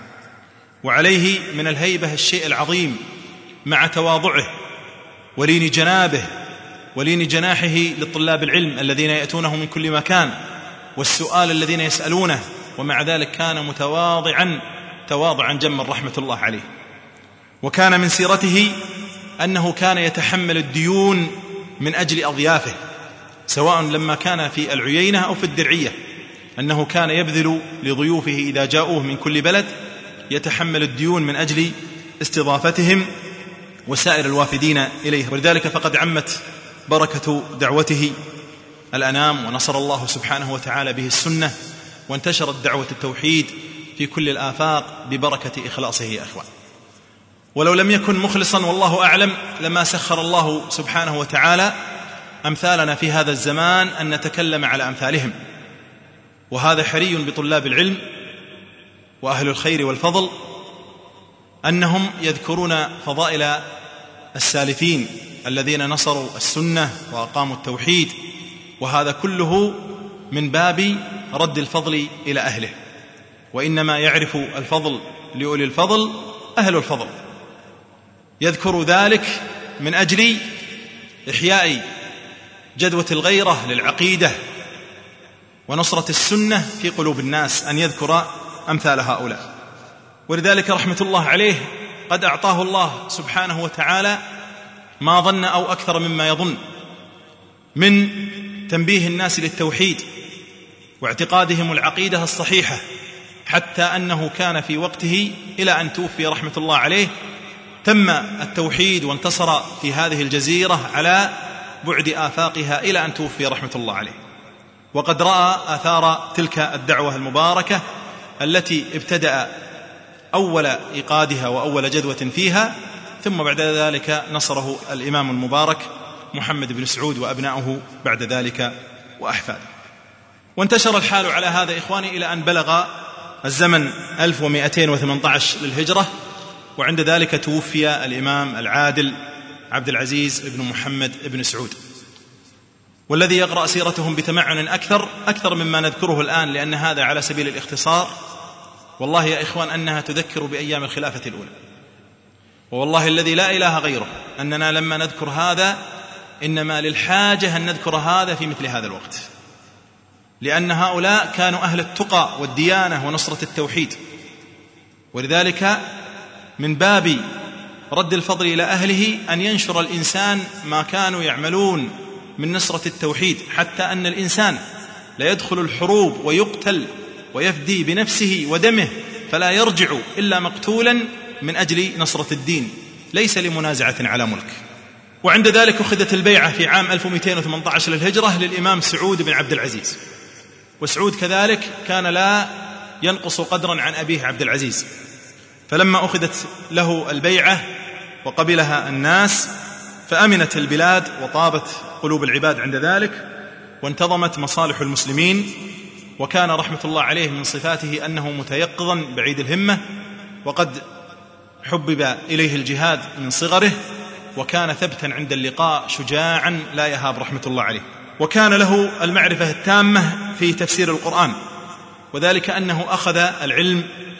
وعليه من الهيبة الشيء العظيم مع تواضعه ولين جنابه ولين جناحه للطلاب العلم الذين يأتونه من كل مكان، والسؤال الذين يسألونه، ومع ذلك كان متواضعا تواضعا جما رحمة الله عليه. وكان من سيرته أنه كان يتحمل الديون من أجل أضيافه، سواء لما كان في العيينة أو في الدرعية، أنه كان يبذل لضيوفه إذا جاءوه من كل بلد يتحمل الديون من أجل استضافتهم وسائر الوافدين إليه. ولذلك فقد عمت بركة دعوته الأنام، ونصر الله سبحانه وتعالى به السنة، وانتشرت دعوة التوحيد في كل الآفاق ببركة إخلاصه يا أخوان. ولو لم يكن مخلصا والله أعلم لما سخر الله سبحانه وتعالى أمثالنا في هذا الزمان أن نتكلم على أمثالهم. وهذا حري بطلاب العلم وأهل الخير والفضل أنهم يذكرون فضائل السالفين الذين نصروا السنة وأقاموا التوحيد، وهذا كله من باب رد الفضل إلى أهله، وإنما يعرف الفضل لأولي الفضل أهل الفضل. يذكر ذلك من أجل إحياء جدوة الغيرة للعقيدة ونصرة السنة في قلوب الناس، أن يذكر أمثال هؤلاء. ولذلك رحمة الله عليه قد أعطاه الله سبحانه وتعالى ما ظن أو أكثر مما يظن من تنبيه الناس للتوحيد واعتقادهم العقيدة الصحيحة، حتى أنه كان في وقته إلى أن توفي رحمة الله عليه تم التوحيد وانتصر في هذه الجزيرة على بعد آفاقها إلى أن توفي رحمة الله عليه. وقد رأى آثار تلك الدعوة المباركة التي ابتدأ أول إيقادها وأول جدوة فيها، ثم بعد ذلك نصره الإمام المبارك محمد بن سعود وأبناؤه بعد ذلك وأحفاده. وانتشر الحال على هذا إخواني إلى أن بلغ الزمن ألف ومئتين وثمانية عشر للهجرة، وعند ذلك توفي الإمام العادل عبد العزيز بن محمد بن سعود. والذي يقرأ سيرتهم بتمعن أكثر أكثر مما نذكره الآن، لأن هذا على سبيل الاختصار، والله يا إخوان أنها تذكر بأيام الخلافة الأولى. والله الذي لا إله غيره أننا لما نذكر هذا إنما للحاجة أن نذكر هذا في مثل هذا الوقت، لأن هؤلاء كانوا أهل التقى والديانة ونصرة التوحيد. ولذلك من باب رد الفضل إلى أهله أن ينشر الإنسان ما كانوا يعملون من نصرة التوحيد، حتى أن الإنسان لا يدخل الحروب ويقتل ويفدي بنفسه ودمه فلا يرجع إلا مقتولا من أجل نصرة الدين، ليس لمنازعة على ملك. وعند ذلك أخذت البيعة في عام ألف ومئتين وثمانية عشر للهجرة للإمام سعود بن عبد العزيز. وسعود كذلك كان لا ينقص قدرا عن أبيه عبد العزيز، فلما أخذت له البيعة وقبلها الناس فأمنت البلاد وطابت قلوب العباد عند ذلك، وانتظمت مصالح المسلمين. وكان رحمة الله عليه من صفاته أنه متيقظا بعيد الهمة، وقد حبب إليه الجهاد من صغره، وكان ثبتا عند اللقاء شجاعا لا يهاب رحمة الله عليه. وكان له المعرفة التامة في تفسير القرآن، وذلك أنه أخذ العلم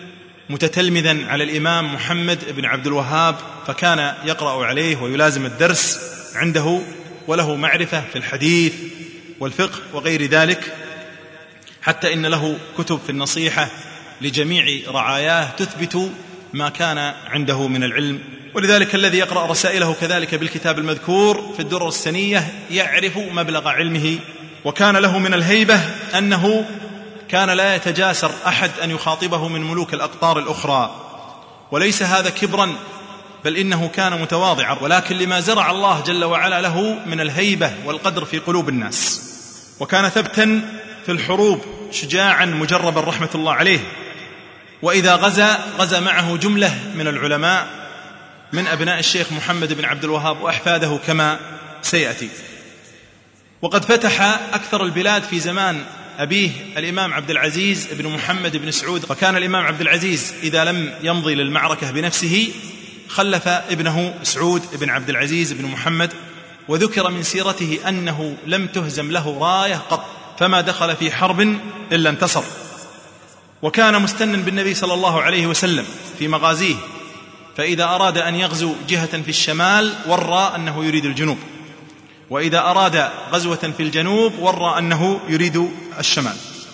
متتلمذا على الإمام محمد بن عبد الوهاب، فكان يقرأ عليه ويلازم الدرس عنده، وله معرفة في الحديث والفقه وغير ذلك، حتى إن له كتب في النصيحة لجميع رعاياه تثبت ما كان عنده من العلم. ولذلك الذي يقرأ رسائله كذلك بالكتاب المذكور في الدرر السنية يعرف مبلغ علمه. وكان له من الهيبة أنه كان لا يتجاسر أحد أن يخاطبه من ملوك الأقطار الأخرى، وليس هذا كبرا، بل إنه كان متواضعا، ولكن لما زرع الله جل وعلا له من الهيبة والقدر في قلوب الناس. وكان ثبتا في الحروب، شجاعا مجربا رحمة الله عليه. وإذا غزا غزا معه جملة من العلماء من أبناء الشيخ محمد بن عبد الوهاب وأحفاده كما سيأتي. وقد فتح أكثر البلاد في زمان أبيه الإمام عبد العزيز بن محمد بن سعود، فكان الإمام عبد العزيز إذا لم يمضي للمعركة بنفسه خلف ابنه سعود بن عبد العزيز بن محمد. وذكر من سيرته أنه لم تهزم له راية قط، فما دخل في حرب إلا انتصر. وكان مستنا بالنبي صلى الله عليه وسلم في مغازيه، فإذا أراد أن يغزو جهة في الشمال ورى أنه يريد الجنوب، وإذا أراد غزوة في الجنوب ورى أنه يريد الشمال.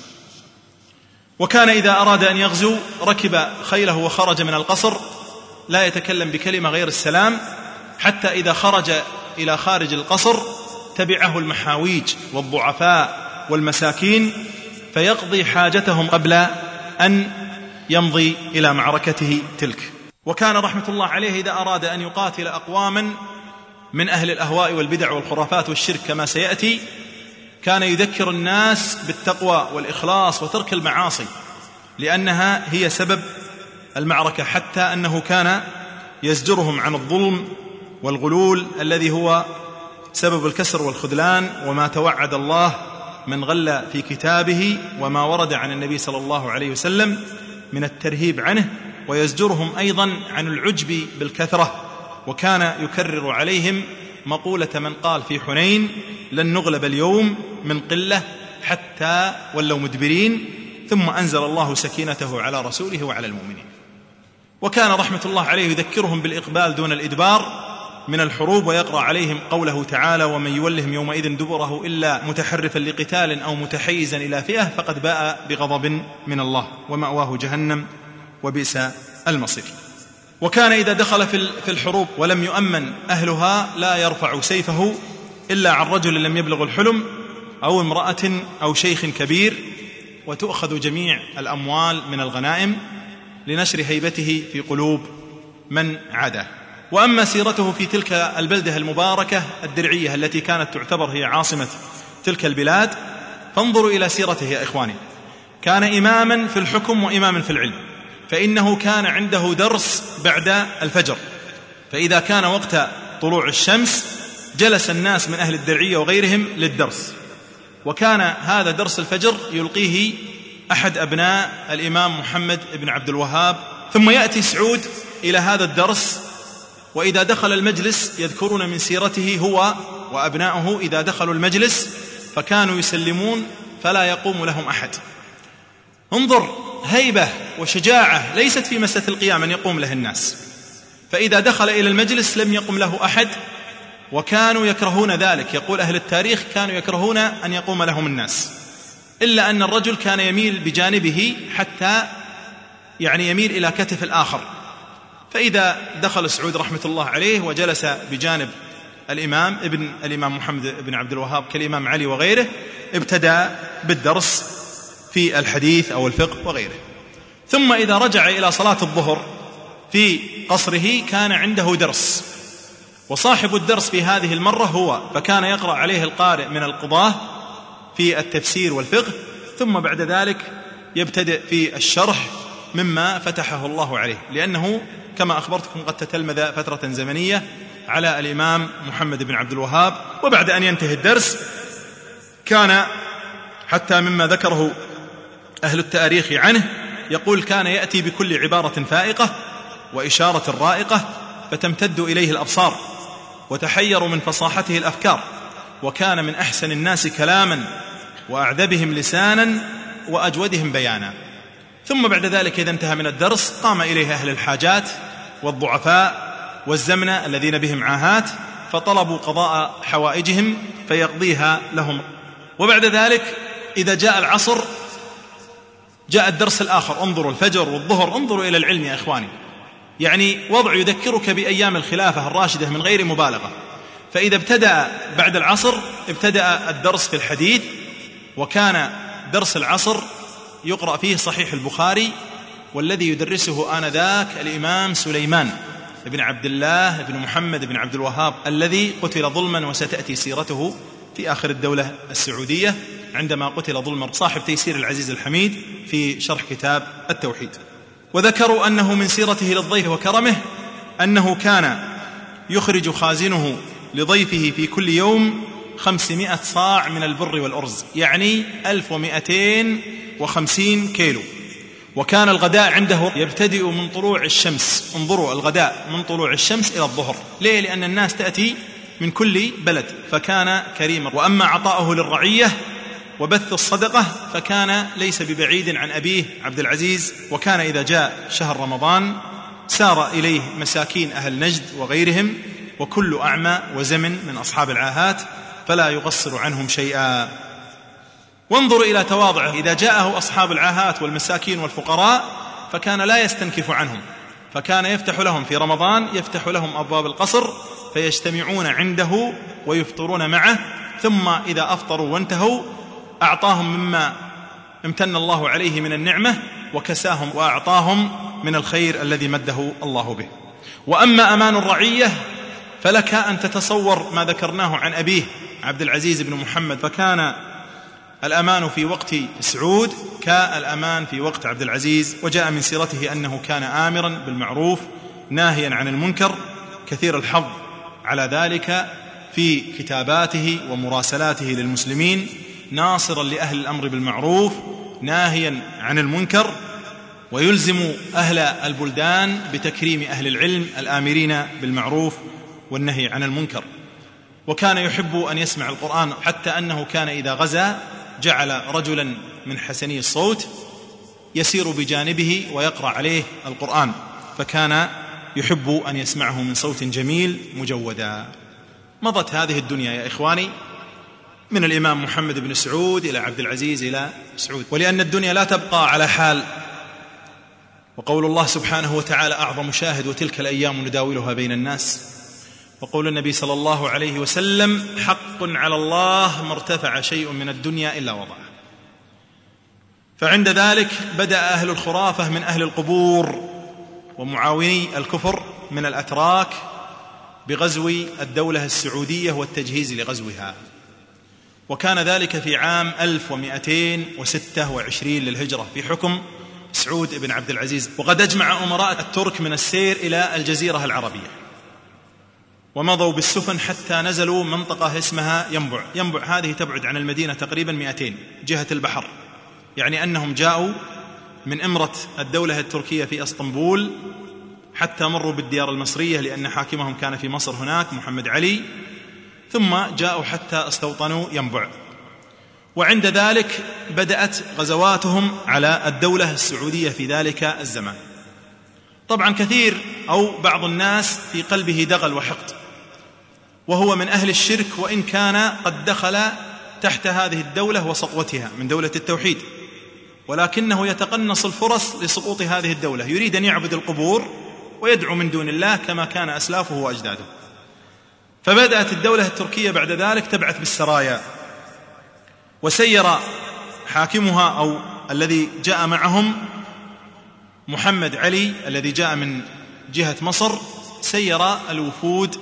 وكان إذا أراد أن يغزو ركب خيله وخرج من القصر لا يتكلم بكلمة غير السلام، حتى إذا خرج إلى خارج القصر تبعه المحاويج والضعفاء والمساكين فيقضي حاجتهم قبل أن يمضي إلى معركته تلك. وكان رحمة الله عليه إذا أراد أن يقاتل أقواما من أهل الأهواء والبدع والخرافات والشرك كما سيأتي، كان يذكر الناس بالتقوى والإخلاص وترك المعاصي، لأنها هي سبب المعركة، حتى أنه كان يزجرهم عن الظلم والغلول الذي هو سبب الكسر والخذلان، وما توعد الله من غل في كتابه وما ورد عن النبي صلى الله عليه وسلم من الترهيب عنه. ويزجرهم أيضا عن العجب بالكثرة، وكان يكرر عليهم مقولة من قال في حنين لن نغلب اليوم من قلة حتى ولوا مدبرين، ثم أنزل الله سكينته على رسوله وعلى المؤمنين. وكان رحمة الله عليه يذكرهم بالإقبال دون الإدبار من الحروب، ويقرأ عليهم قوله تعالى ومن يولهم يومئذ دبره إلا متحرفا لقتال أو متحيزا إلى فئة فقد باء بغضب من الله ومأواه جهنم وبئس المصير. وكان إذا دخل في الحروب ولم يؤمن أهلها لا يرفع سيفه إلا عن رجل لم يبلغ الحلم أو امرأة أو شيخ كبير، وتؤخذ جميع الأموال من الغنائم لنشر هيبته في قلوب من عاده. وأما سيرته في تلك البلدة المباركة الدرعية التي كانت تعتبر هي عاصمة تلك البلاد، فانظروا إلى سيرته يا إخواني. كان إماما في الحكم وإماما في العلم، فإنه كان عنده درس بعد الفجر، فإذا كان وقت طلوع الشمس جلس الناس من أهل الدرعية وغيرهم للدرس، وكان هذا درس الفجر يلقيه أحد أبناء الإمام محمد بن عبد الوهاب. ثم يأتي سعود إلى هذا الدرس، وإذا دخل المجلس يذكرون من سيرته هو وأبناؤه إذا دخلوا المجلس فكانوا يسلمون فلا يقوم لهم أحد. انظر هيبة وشجاعة ليست في مسة القيام أن يقوم له الناس، فإذا دخل إلى المجلس لم يقم له أحد، وكانوا يكرهون ذلك. يقول أهل التاريخ كانوا يكرهون أن يقوم لهم الناس، إلا أن الرجل كان يميل بجانبه حتى يعني يميل إلى كتف الآخر، فإذا دخل سعود رحمة الله عليه وجلس بجانب الإمام ابن الإمام محمد بن عبد الوهاب كالإمام علي وغيره ابتدأ بالدرس في الحديث أو الفقه وغيره. ثم إذا رجع إلى صلاة الظهر في قصره كان عنده درس، وصاحب الدرس في هذه المرة هو، فكان يقرأ عليه القارئ من القضاة في التفسير والفقه، ثم بعد ذلك يبتدئ في الشرح مما فتحه الله عليه، لأنه كما أخبرتكم قد تتلمذ فترة زمنية على الإمام محمد بن عبد الوهاب. وبعد أن ينتهي الدرس كان حتى مما ذكره أهل التاريخ عنه يقول كان يأتي بكل عبارة فائقة وإشارة رائقة فتمتد إليه الأبصار وتحير من فصاحته الأفكار، وكان من أحسن الناس كلاما وأعذبهم لسانا وأجودهم بيانا. ثم بعد ذلك إذا انتهى من الدرس قام إليه أهل الحاجات والضعفاء والزمنة الذين بهم عاهات، فطلبوا قضاء حوائجهم فيقضيها لهم. وبعد ذلك إذا جاء العصر جاء الدرس الآخر. انظروا الفجر والظهر، انظروا إلى العلم يا إخواني، يعني وضع يذكرك بأيام الخلافة الراشدة من غير مبالغة. فإذا ابتدأ بعد العصر ابتدأ الدرس في الحديث، وكان درس العصر يقرأ فيه صحيح البخاري، والذي يدرسه آنذاك الإمام سليمان بن عبد الله بن محمد بن عبد الوهاب الذي قتل ظلما، وستأتي سيرته في آخر الدولة السعودية عندما قتل ظلما، صاحب تيسير العزيز الحميد في شرح كتاب التوحيد. وذكروا أنه من سيرته للضيف وكرمه أنه كان يخرج خازنه لضيفه في كل يوم خمسمائة صاع من البر والأرز، يعني ألف ومائتين وخمسين كيلو. وكان الغداء عنده يبتدئ من طلوع الشمس، انظروا الغداء من طلوع الشمس إلى الظهر. ليه؟ لأن الناس تأتي من كل بلد، فكان كريما. وأما عطاؤه للرعية وبث الصدقة فكان ليس ببعيد عن أبيه عبد العزيز. وكان إذا جاء شهر رمضان سار إليه مساكين أهل نجد وغيرهم، وكل أعمى وزمن من أصحاب العاهات، فلا يقصر عنهم شيئا. وانظروا إلى تواضعه، إذا جاءه أصحاب العاهات والمساكين والفقراء فكان لا يستنكف عنهم، فكان يفتح لهم في رمضان، يفتح لهم أبواب القصر فيجتمعون عنده ويفطرون معه، ثم إذا أفطروا وانتهوا أعطاهم مما امتن الله عليه من النعمة، وكساهم وأعطاهم من الخير الذي مده الله به. وأما أمان الرعية فلك أن تتصور ما ذكرناه عن أبيه عبد العزيز بن محمد، فكان الأمان في وقت سعود كالأمان في وقت عبد العزيز. وجاء من سيرته أنه كان آمرا بالمعروف ناهيا عن المنكر، كثير الحظ على ذلك في كتاباته ومراسلاته للمسلمين، ناصرا لأهل الأمر بالمعروف ناهيا عن المنكر، ويلزم أهل البلدان بتكريم أهل العلم الآمرين بالمعروف والنهي عن المنكر. وكان يحب أن يسمع القرآن، حتى أنه كان إذا غزا جعل رجلا من حسني الصوت يسير بجانبه ويقرأ عليه القرآن، فكان يحب أن يسمعه من صوت جميل مجودا. مضت هذه الدنيا يا إخواني من الإمام محمد بن سعود إلى عبد العزيز إلى سعود، ولأن الدنيا لا تبقى على حال. وقول الله سبحانه وتعالى أعظم شاهد وتلك الأيام نداولها بين الناس. وقول النبي صلى الله عليه وسلم حق على الله ما ارتفع شيء من الدنيا إلا وضعه. فعند ذلك بدأ أهل الخرافة من أهل القبور ومعاوني الكفر من الأتراك بغزو الدولة السعودية والتجهيز لغزوها، وكان ذلك في عام ألف ومائتين وستة وعشرين للهجرة في حكم سعود بن عبد العزيز. وقد أجمع أمراء الترك من السير إلى الجزيرة العربية، ومضوا بالسفن حتى نزلوا منطقة اسمها ينبع. ينبع هذه تبعد عن المدينة تقريبا مئتين جهة البحر، يعني أنهم جاءوا من إمرة الدولة التركية في اسطنبول حتى مروا بالديار المصرية، لأن حاكمهم كان في مصر هناك محمد علي، ثم جاءوا حتى استوطنوا ينبع. وعند ذلك بدأت غزواتهم على الدولة السعودية في ذلك الزمان. طبعا كثير أو بعض الناس في قلبه دغل وحقد، وهو من أهل الشرك، وإن كان قد دخل تحت هذه الدولة وسطوتها من دولة التوحيد، ولكنه يتقنص الفرص لسقوط هذه الدولة، يريد أن يعبد القبور ويدعو من دون الله كما كان أسلافه وأجداده. فبدأت الدولة التركية بعد ذلك تبعث بالسرايا، وسير حاكمها أو الذي جاء معهم محمد علي الذي جاء من جهة مصر، سير الوفود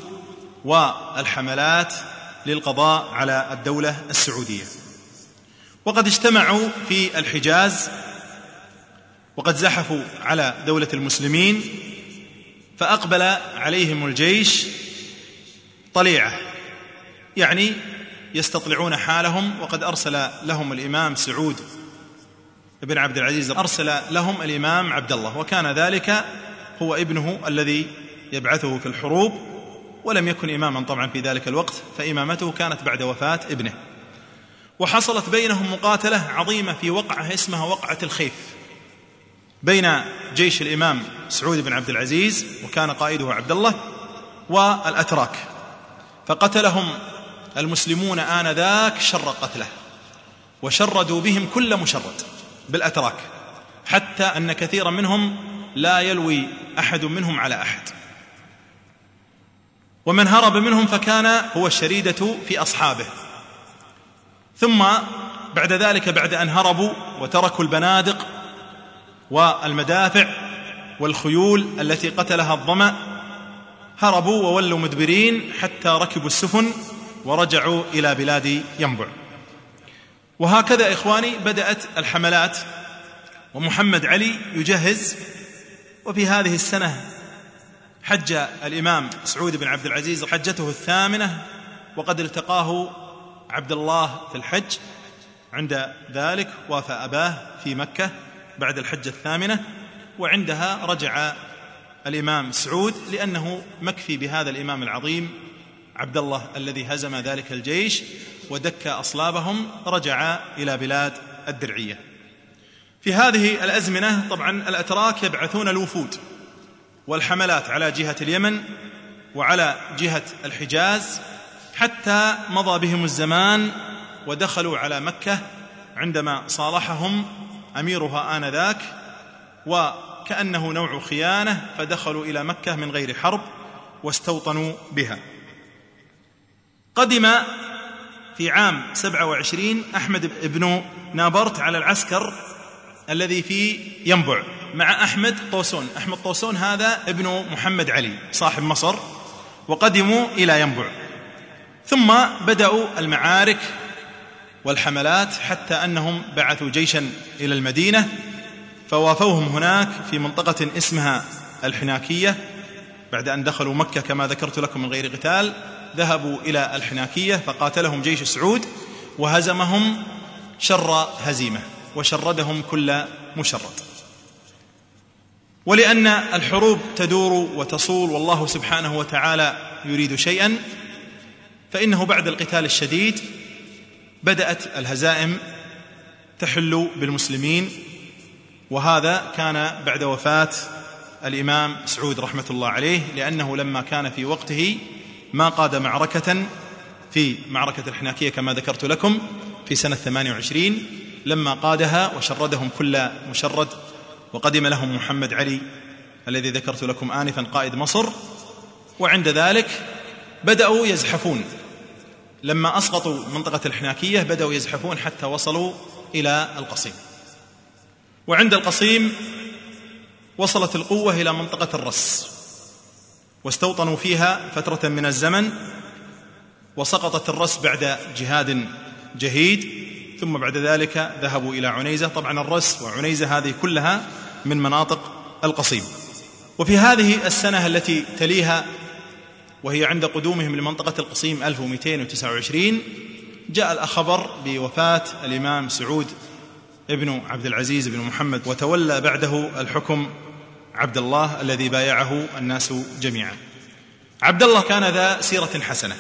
والحملات للقضاء على الدولة السعودية. وقد اجتمعوا في الحجاز وقد زحفوا على دولة المسلمين، فأقبل عليهم الجيش طليعة، يعني يستطلعون حالهم. وقد أرسل لهم الإمام سعود بن عبد العزيز، أرسل لهم الإمام عبد الله، وكان ذلك هو ابنه الذي يبعثه في الحروب، ولم يكن إماما طبعا في ذلك الوقت، فإمامته كانت بعد وفاة ابنه. وحصلت بينهم مقاتلة عظيمة في وقعة اسمها وقعة الخيف. بين جيش الإمام سعود بن عبد العزيز وكان قائده عبد الله والأتراك، فقتلهم المسلمون آنذاك شر قتله، وشردوا بهم كل مشرد بالأتراك، حتى أن كثيرا منهم لا يلوي أحد منهم على أحد، ومن هرب منهم فكان هو الشريدة في أصحابه. ثم بعد ذلك، بعد أن هربوا وتركوا البنادق والمدافع والخيول التي قتلها الظمأ، هربوا وولوا مدبرين حتى ركبوا السفن ورجعوا إلى بلاد ينبع. وهكذا إخواني بدأت الحملات، ومحمد علي يجهز. وفي هذه السنة حج الإمام سعود بن عبد العزيز حجته الثامنة، وقد التقاه عبد الله في الحج، عند ذلك وافى أباه في مكة بعد الحجة الثامنة، وعندها رجع الإمام سعود لأنه مكفي بهذا الإمام العظيم عبد الله الذي هزم ذلك الجيش ودك أصلابهم، رجع إلى بلاد الدرعية. في هذه الأزمنة طبعا الأتراك يبعثون الوفود والحملات على جهة اليمن وعلى جهة الحجاز، حتى مضى بهم الزمان ودخلوا على مكة عندما صالحهم أميرها آنذاك، وكأنه نوع خيانة، فدخلوا إلى مكة من غير حرب واستوطنوا بها. قدم في عام سبعة وعشرين أحمد بن نابرت على العسكر الذي في ينبع مع أحمد طوسون. أحمد طوسون هذا ابن محمد علي صاحب مصر، وقدموا إلى ينبع. ثم بدأوا المعارك والحملات، حتى أنهم بعثوا جيشا إلى المدينة فوافوهم هناك في منطقة اسمها الحناكية. بعد أن دخلوا مكة كما ذكرت لكم من غير قتال، ذهبوا إلى الحناكية فقاتلهم جيش سعود وهزمهم شر هزيمة وشردهم كل مشرد. ولأن الحروب تدور وتصول والله سبحانه وتعالى يريد شيئا، فإنه بعد القتال الشديد بدأت الهزائم تحل بالمسلمين، وهذا كان بعد وفاة الإمام سعود رحمة الله عليه، لأنه لما كان في وقته ما قاد معركة في معركة الحناكية كما ذكرت لكم في سنة ثمانية وعشرين، لما قادها وشردهم كل مشرد، وقدم لهم محمد علي الذي ذكرت لكم آنفا قائد مصر. وعند ذلك بدأوا يزحفون، لما أسقطوا منطقة الحناكية بدأوا يزحفون حتى وصلوا إلى القصيم. وعند القصيم وصلت القوة إلى منطقة الرس، واستوطنوا فيها فترة من الزمن، وسقطت الرس بعد جهاد جهيد. ثم بعد ذلك ذهبوا إلى عنيزة. طبعا الرس وعنيزة هذه كلها من مناطق القصيم. وفي هذه السنة التي تليها، وهي عند قدومهم لمنطقة القصيم ألف ومئتين وتسعة وعشرين، جاء الخبر بوفاة الإمام سعود ابن عبد العزيز بن محمد، وتولى بعده الحكم عبد الله الذي بايعه الناس جميعا. عبد الله كان ذا سيرة حسنة،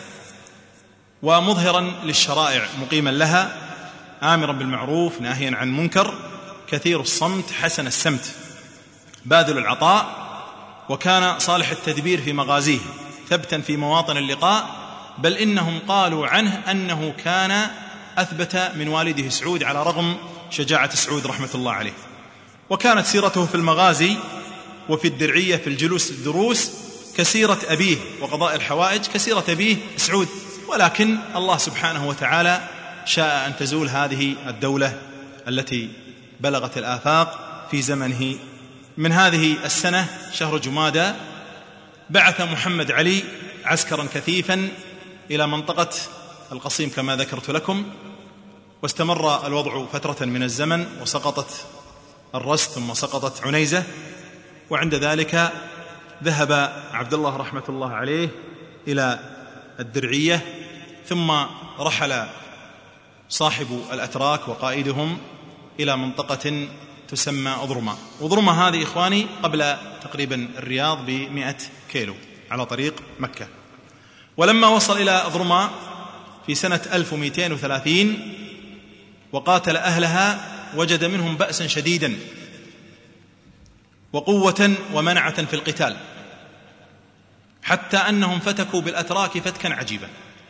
ومظهرا للشرائع مقيما لها، آمرا بالمعروف ناهيا عن المنكر، كثير الصمت حسن السمت، باذل العطاء، وكان صالح التدبير في مغازيه، ثبتا في مواطن اللقاء، بل إنهم قالوا عنه أنه كان أثبت من والده سعود على رغم شجاعة سعود رحمة الله عليه. وكانت سيرته في المغازي وفي الدرعية في الجلوس الدروس كسيرة أبيه وقضاء الحوائج كسيرة أبيه سعود، ولكن الله سبحانه وتعالى شاء أن تزول هذه الدولة التي بلغت الآفاق في زمنه. من هذه السنة شهر جمادى بعث محمد علي عسكرا كثيفا إلى منطقة القصيم كما ذكرت لكم، واستمر الوضع فترة من الزمن، وسقطت الرس ثم سقطت عنيزة. وعند ذلك ذهب عبد الله رحمة الله عليه إلى الدرعية، ثم رحل صاحب الأتراك وقائدهم إلى منطقة تسمى أضرمة. وأضرمة هذه إخواني قبل تقريبا الرياض بمئة كيلو على طريق مكة. ولما وصل إلى أضرمة في سنة ألف ومئتين وثلاثين وقاتل أهلها، وجد منهم بأسا شديدا، وقوة ومنعة في القتال، حتى أنهم فتكوا بالأتراك فتكا عجيبا.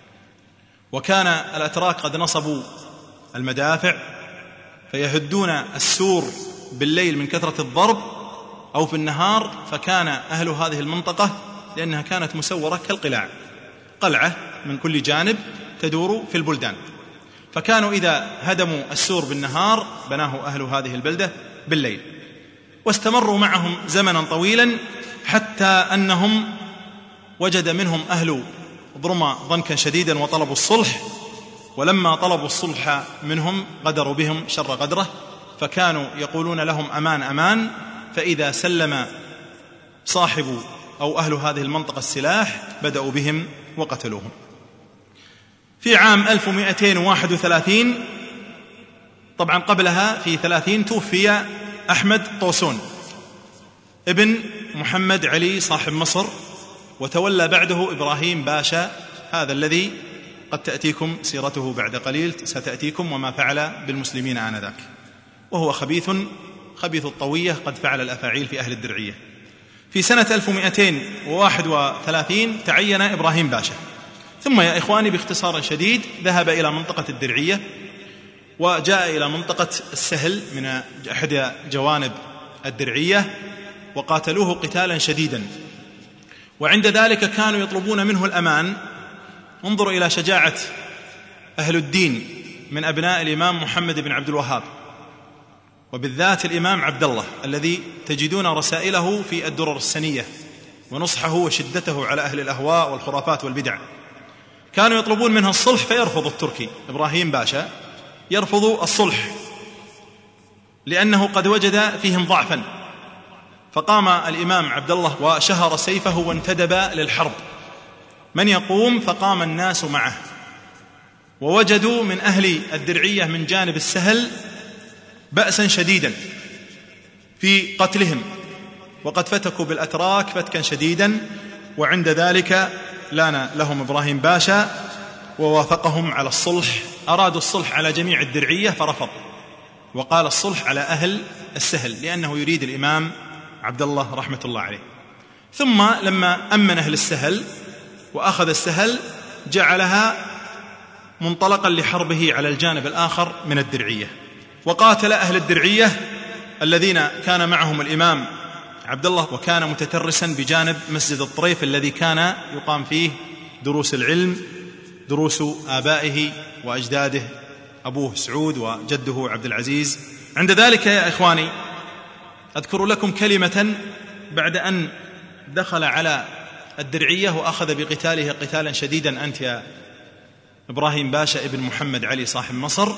وكان الأتراك قد نصبوا المدافع فيهدون السور بالليل من كثرة الضرب أو في النهار، فكان أهل هذه المنطقة لأنها كانت مسورة كالقلاع، قلعة من كل جانب تدور في البلدان، فكانوا إذا هدموا السور بالنهار بناه أهل هذه البلدة بالليل. واستمروا معهم زمنا طويلا حتى أنهم وجد منهم أهل ضرمة ضنكا شديدا وطلبوا الصلح، ولما طلبوا الصلح منهم غدروا بهم شر غدره، فكانوا يقولون لهم أمان أمان، فإذا سلم صاحب أو أهل هذه المنطقة السلاح بدأوا بهم وقتلوهم. في عام ألف ومئتين وواحد وثلاثين، طبعا قبلها في ثلاثين، توفي أحمد طوسون ابن محمد علي صاحب مصر، وتولى بعده إبراهيم باشا، هذا الذي قد تأتيكم سيرته بعد قليل، ستأتيكم وما فعل بالمسلمين آنذاك، وهو خبيث خبيث الطوية قد فعل الأفاعيل في أهل الدرعية. في سنة ألف ومئتين وواحد وثلاثين تعين إبراهيم باشا، ثم يا إخواني باختصار شديد ذهب إلى منطقة الدرعية وجاء إلى منطقة السهل من أحد جوانب الدرعية، وقاتلوه قتالا شديدا، وعند ذلك كانوا يطلبون منه الأمان. انظروا إلى شجاعة أهل الدين من أبناء الإمام محمد بن عبد الوهاب، وبالذات الإمام عبد الله الذي تجدون رسائله في الدرر السنية ونصحه وشدته على أهل الأهواء والخرافات والبدع. كانوا يطلبون منه الصلح فيرفض التركي إبراهيم باشا، يرفض الصلح لأنه قد وجد فيهم ضعفا، فقام الإمام عبد الله وشهر سيفه وانتدب للحرب، من يقوم؟ فقام الناس معه، ووجدوا من أهل الدرعية من جانب السهل بأسا شديدا في قتلهم، وقد فتكوا بالأتراك فتكا شديدا، وعند ذلك لان لهم إبراهيم باشا ووافقهم على الصلح. أرادوا الصلح على جميع الدرعية فرفض، وقال الصلح على أهل السهل لأنه يريد الإمام عبد الله رحمة الله عليه. ثم لما أمن أهل السهل وأخذ السهل جعلها منطلقا لحربه على الجانب الآخر من الدرعية، وقاتل أهل الدرعية الذين كان معهم الإمام عبد الله، وكان متترسا بجانب مسجد الطريف الذي كان يقام فيه دروس العلم، دروس آبائه وأجداده، أبوه سعود وجده عبد العزيز. عند ذلك يا إخواني أذكر لكم كلمة بعد أن دخل على الدرعية وأخذ بقتاله قتالا شديدا أنت يا إبراهيم باشا ابن محمد علي صاحب مصر،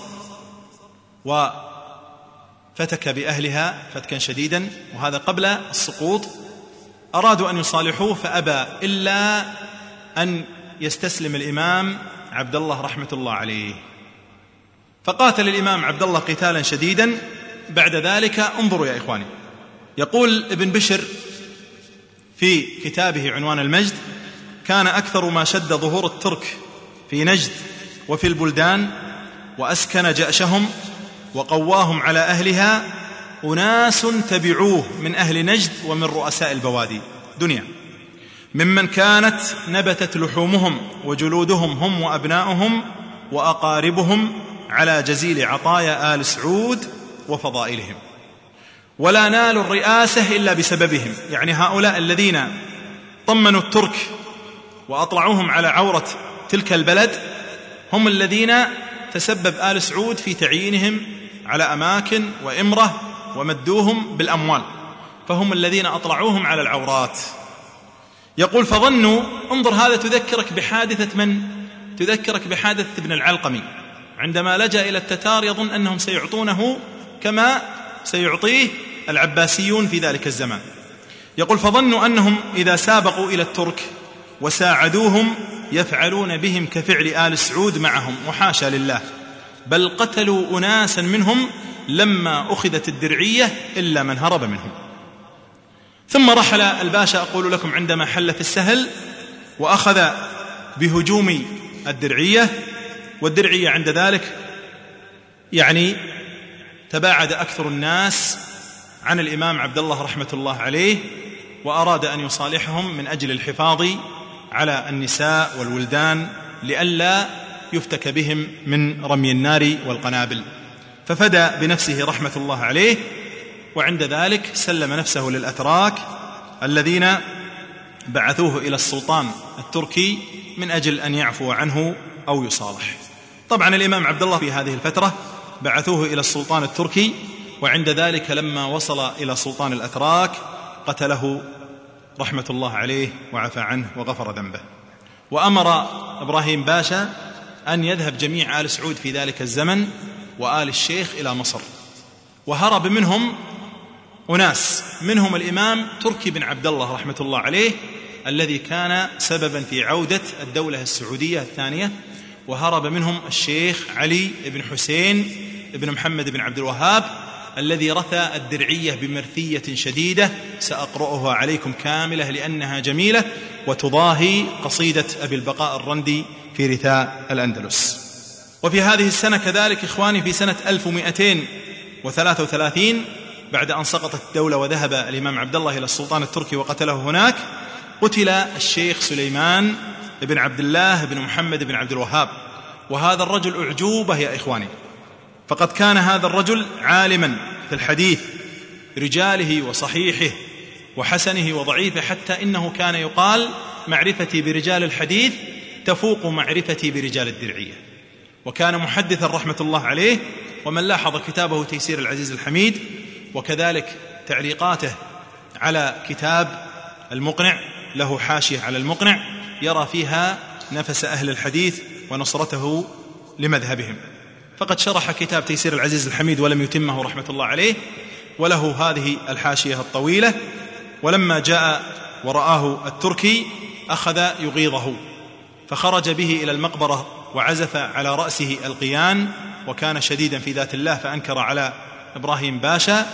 وفتك بأهلها فتكا شديدا، وهذا قبل السقوط. أرادوا أن يصالحوه فأبى إلا أن يستسلم الإمام عبد الله رحمة الله عليه، فقاتل الإمام عبد الله قتالا شديدا. بعد ذلك انظروا يا إخواني، يقول ابن بشر في كتابه عنوان المجد: كان أكثر ما شد ظهور الترك في نجد وفي البلدان وأسكن جأشهم وقواهم على أهلها أناس تبعوه من أهل نجد ومن رؤساء البوادي دنيا، ممن كانت نبتت لحومهم وجلودهم هم وأبناؤهم وأقاربهم على جزيل عطايا آل سعود وفضائلهم، ولا نالوا الرئاسة إلا بسببهم. يعني هؤلاء الذين طمنوا الترك وأطلعوهم على عورة تلك البلد هم الذين تسبب آل سعود في تعيينهم على أماكن وإمرة ومدوهم بالأموال، فهم الذين أطلعوهم على العورات. يقول فظنوا، انظر هذا تذكرك بحادثة من؟ تذكرك بحادثة ابن العلقمي عندما لجأ إلى التتار يظن أنهم سيعطونه كما سيعطيه العباسيون في ذلك الزمان. يقول فظنوا أنهم إذا سابقوا إلى الترك وساعدوهم يفعلون بهم كفعل آل سعود معهم، وحاشا لله، بل قتلوا أناسا منهم لما أخذت الدرعية إلا من هرب منهم. ثم رحل الباشا أقول لكم عندما حل في السهل وأخذ بهجوم الدرعية، والدرعية عند ذلك يعني تباعد أكثر الناس عن الإمام عبد الله رحمة الله عليه، وأراد أن يصالحهم من أجل الحفاظ على النساء والولدان لئلا يفتك بهم من رمي النار والقنابل، ففدى بنفسه رحمة الله عليه، وعند ذلك سلم نفسه للأتراك الذين بعثوه إلى السلطان التركي من أجل أن يعفو عنه أو يصالح. طبعا الإمام عبد الله في هذه الفترة بعثوه إلى السلطان التركي، وعند ذلك لما وصل إلى سلطان الأتراك قتله رحمة الله عليه وعفى عنه وغفر ذنبه. وأمر إبراهيم باشا أن يذهب جميع آل سعود في ذلك الزمن وآل الشيخ إلى مصر، وهرب منهم أناس، منهم الإمام تركي بن عبد الله رحمة الله عليه الذي كان سببا في عودة الدولة السعودية الثانية، وهرب منهم الشيخ علي بن حسين بن محمد بن عبد الوهاب الذي رثى الدرعية بمرثية شديدة سأقرأها عليكم كاملة لأنها جميلة وتضاهي قصيدة أبي البقاء الرندي في رثاء الأندلس. وفي هذه السنة كذلك إخواني في سنة ألف ومئتين وثلاثة وثلاثين بعد أن سقطت الدولة وذهب الإمام عبد الله إلى السلطان التركي وقتله هناك، قتل الشيخ سليمان بن عبد الله بن محمد بن عبد الوهاب. وهذا الرجل أعجوبة يا إخواني، فقد كان هذا الرجل عالما في الحديث رجاله وصحيحه وحسنه وضعيفه، حتى إنه كان يقال معرفتي برجال الحديث تفوق معرفتي برجال الدرعية. وكان محدثا رحمة الله عليه، ومن لاحظ كتابه تيسير العزيز الحميد وكذلك تعليقاته على كتاب المقنع، له حاشية على المقنع يرى فيها نفس أهل الحديث ونصرته لمذهبهم، فقد شرح كتاب تيسير العزيز الحميد ولم يتمه رحمة الله عليه، وله هذه الحاشية الطويلة. ولما جاء ورآه التركي أخذ يغيظه، فخرج به إلى المقبرة وعزف على رأسه القيان، وكان شديدا في ذات الله، فأنكر على إبراهيم باشا،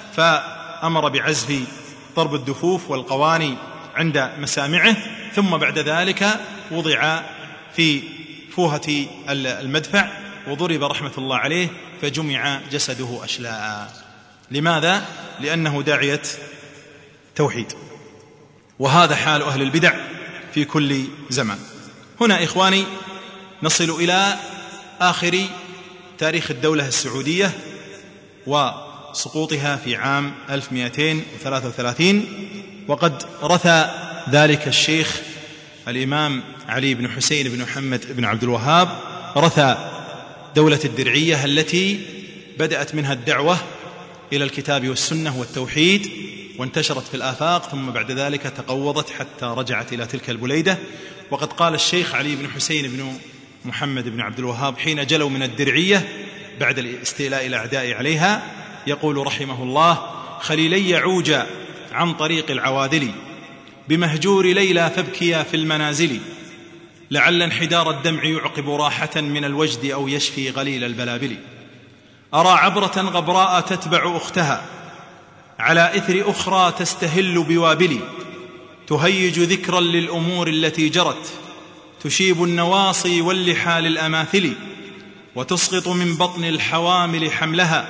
فأمر بعزف ضرب الدفوف والقواني عند مسامعه، ثم بعد ذلك وضع في فوهة المدفع وضرب رحمة الله عليه، فجمع جسده أشلاء. لماذا؟ لأنه داعية توحيد، وهذا حال أهل البدع في كل زمان. هنا إخواني نصل إلى آخر تاريخ الدولة السعودية وسقوطها في عام ألف ومئتين وثلاثة وثلاثين، وقد رثى ذلك الشيخ الإمام علي بن حسين بن محمد بن عبد الوهاب، رثى دولة الدرعية التي بدأت منها الدعوة إلى الكتاب والسنة والتوحيد، وانتشرت في الآفاق، ثم بعد ذلك تقوضت حتى رجعت إلى تلك البليدة. وقد قال الشيخ علي بن حسين بن محمد بن عبد الوهاب حين جلوا من الدرعية بعد الاستيلاء الأعداء عليها، يقول رحمه الله: خليلي عوجا عن طريق العوادل، بمهجور ليلى فابكيا في المنازل، لعل انحدار الدمع يعقب راحة من الوجد أو يشفي غليل البلابل. أرى عبرة غبراء تتبع أختها على إثر أخرى تستهل بوابل، تهيج ذكرا للأمور التي جرت، تشيب النواصي واللحى للأماثل، وتسقط من بطن الحوامل حملها،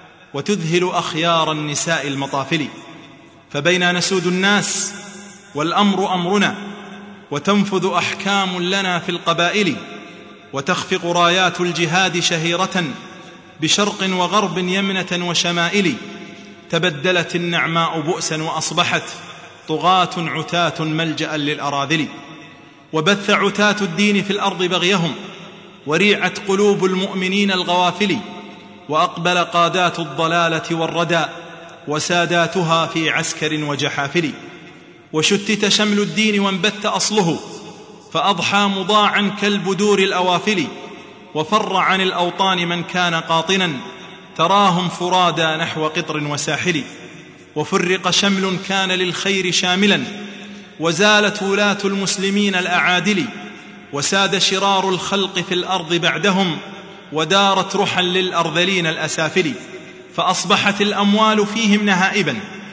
وتذهل أخيار النساء المطافل. فبين نسود الناس والأمر أمرنا، وتنفذ أحكام لنا في القبائل، وتخفق رايات الجهاد شهيرة بشرق وغرب يمنة وشمائل. تبدلت النعماء بؤسا وأصبحت طغاة عتاة ملجأ للأراذل، وبث عتاة الدين في الأرض بغيهم، وريعت قلوب المؤمنين الغوافل، وأقبل قادات الضلالة والردى وساداتها في عسكر وجحافل. وشتت شمل الدين وانبت أصله، فأضحى مضاعا كالبدور الأوافل، وفر عن الأوطان من كان قاطنا، تراهم فرادى نحو قطر وساحل. وفرق شمل كان للخير شاملا، وزالت ولاة المسلمين الأعادل، وساد شرار الخلق في الأرض بعدهم، ودارت رحا للأرذلين الأسافل. فأصبحت الأموال فيهم نهائبا،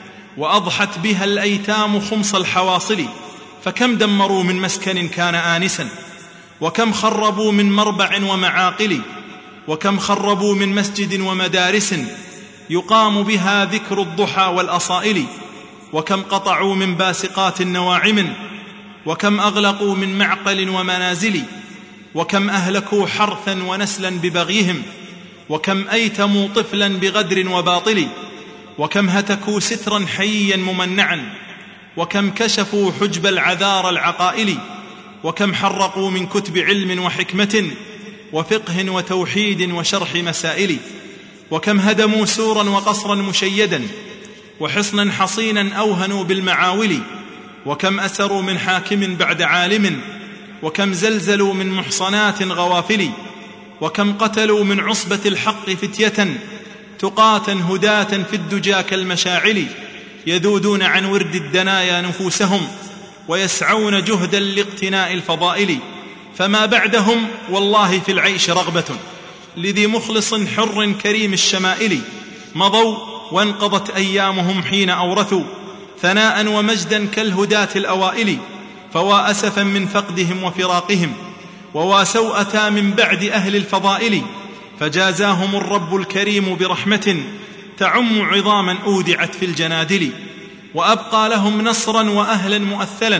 وأضحت بها الأيتام خمص الحواصل. فكم دمروا من مسكن كان آنسا، وكم خربوا من مربع ومعاقل، وكم خربوا من مسجد ومدارس، يقام بها ذكر الضحى والأصائل، وكم قطعوا من باسقات نواعم، وكم أغلقوا من معقل ومنازل، وكم أهلكوا حرثا ونسلا ببغيهم، وكم أيتموا طفلا بغدر وباطل، وكم هتكوا سترا حيا ممنعا، وكم كشفوا حجب العذار العقائل، وكم حرقوا من كتب علم وحكمة وفقه وتوحيد وشرح مسائل، وكم هدموا سورا وقصرا مشيدا وحصنا حصينا أوهنوا بالمعاول، وكم أسروا من حاكم بعد عالم، وكم زلزلوا من محصنات غوافل، وكم قتلوا من عصبة الحق فتية تقاة هداة في الدجى كالمشاعل، يذودون عن ورد الدنايا نفوسهم ويسعون جهدا لاقتناء الفضائل، فما بعدهم والله في العيش رغبة لذي مخلص حر كريم الشمائل، مضوا وانقضت أيامهم حين أورثوا ثناء ومجدا كالهداة الأوائل، فوا أسفا من فقدهم وفراقهم، ووا سوءة من بعد أهل الفضائل، فجازاهم الرب الكريم برحمة تعم عظاما أودعت في الجنادل، وأبقى لهم نصرا وأهلا مؤثلا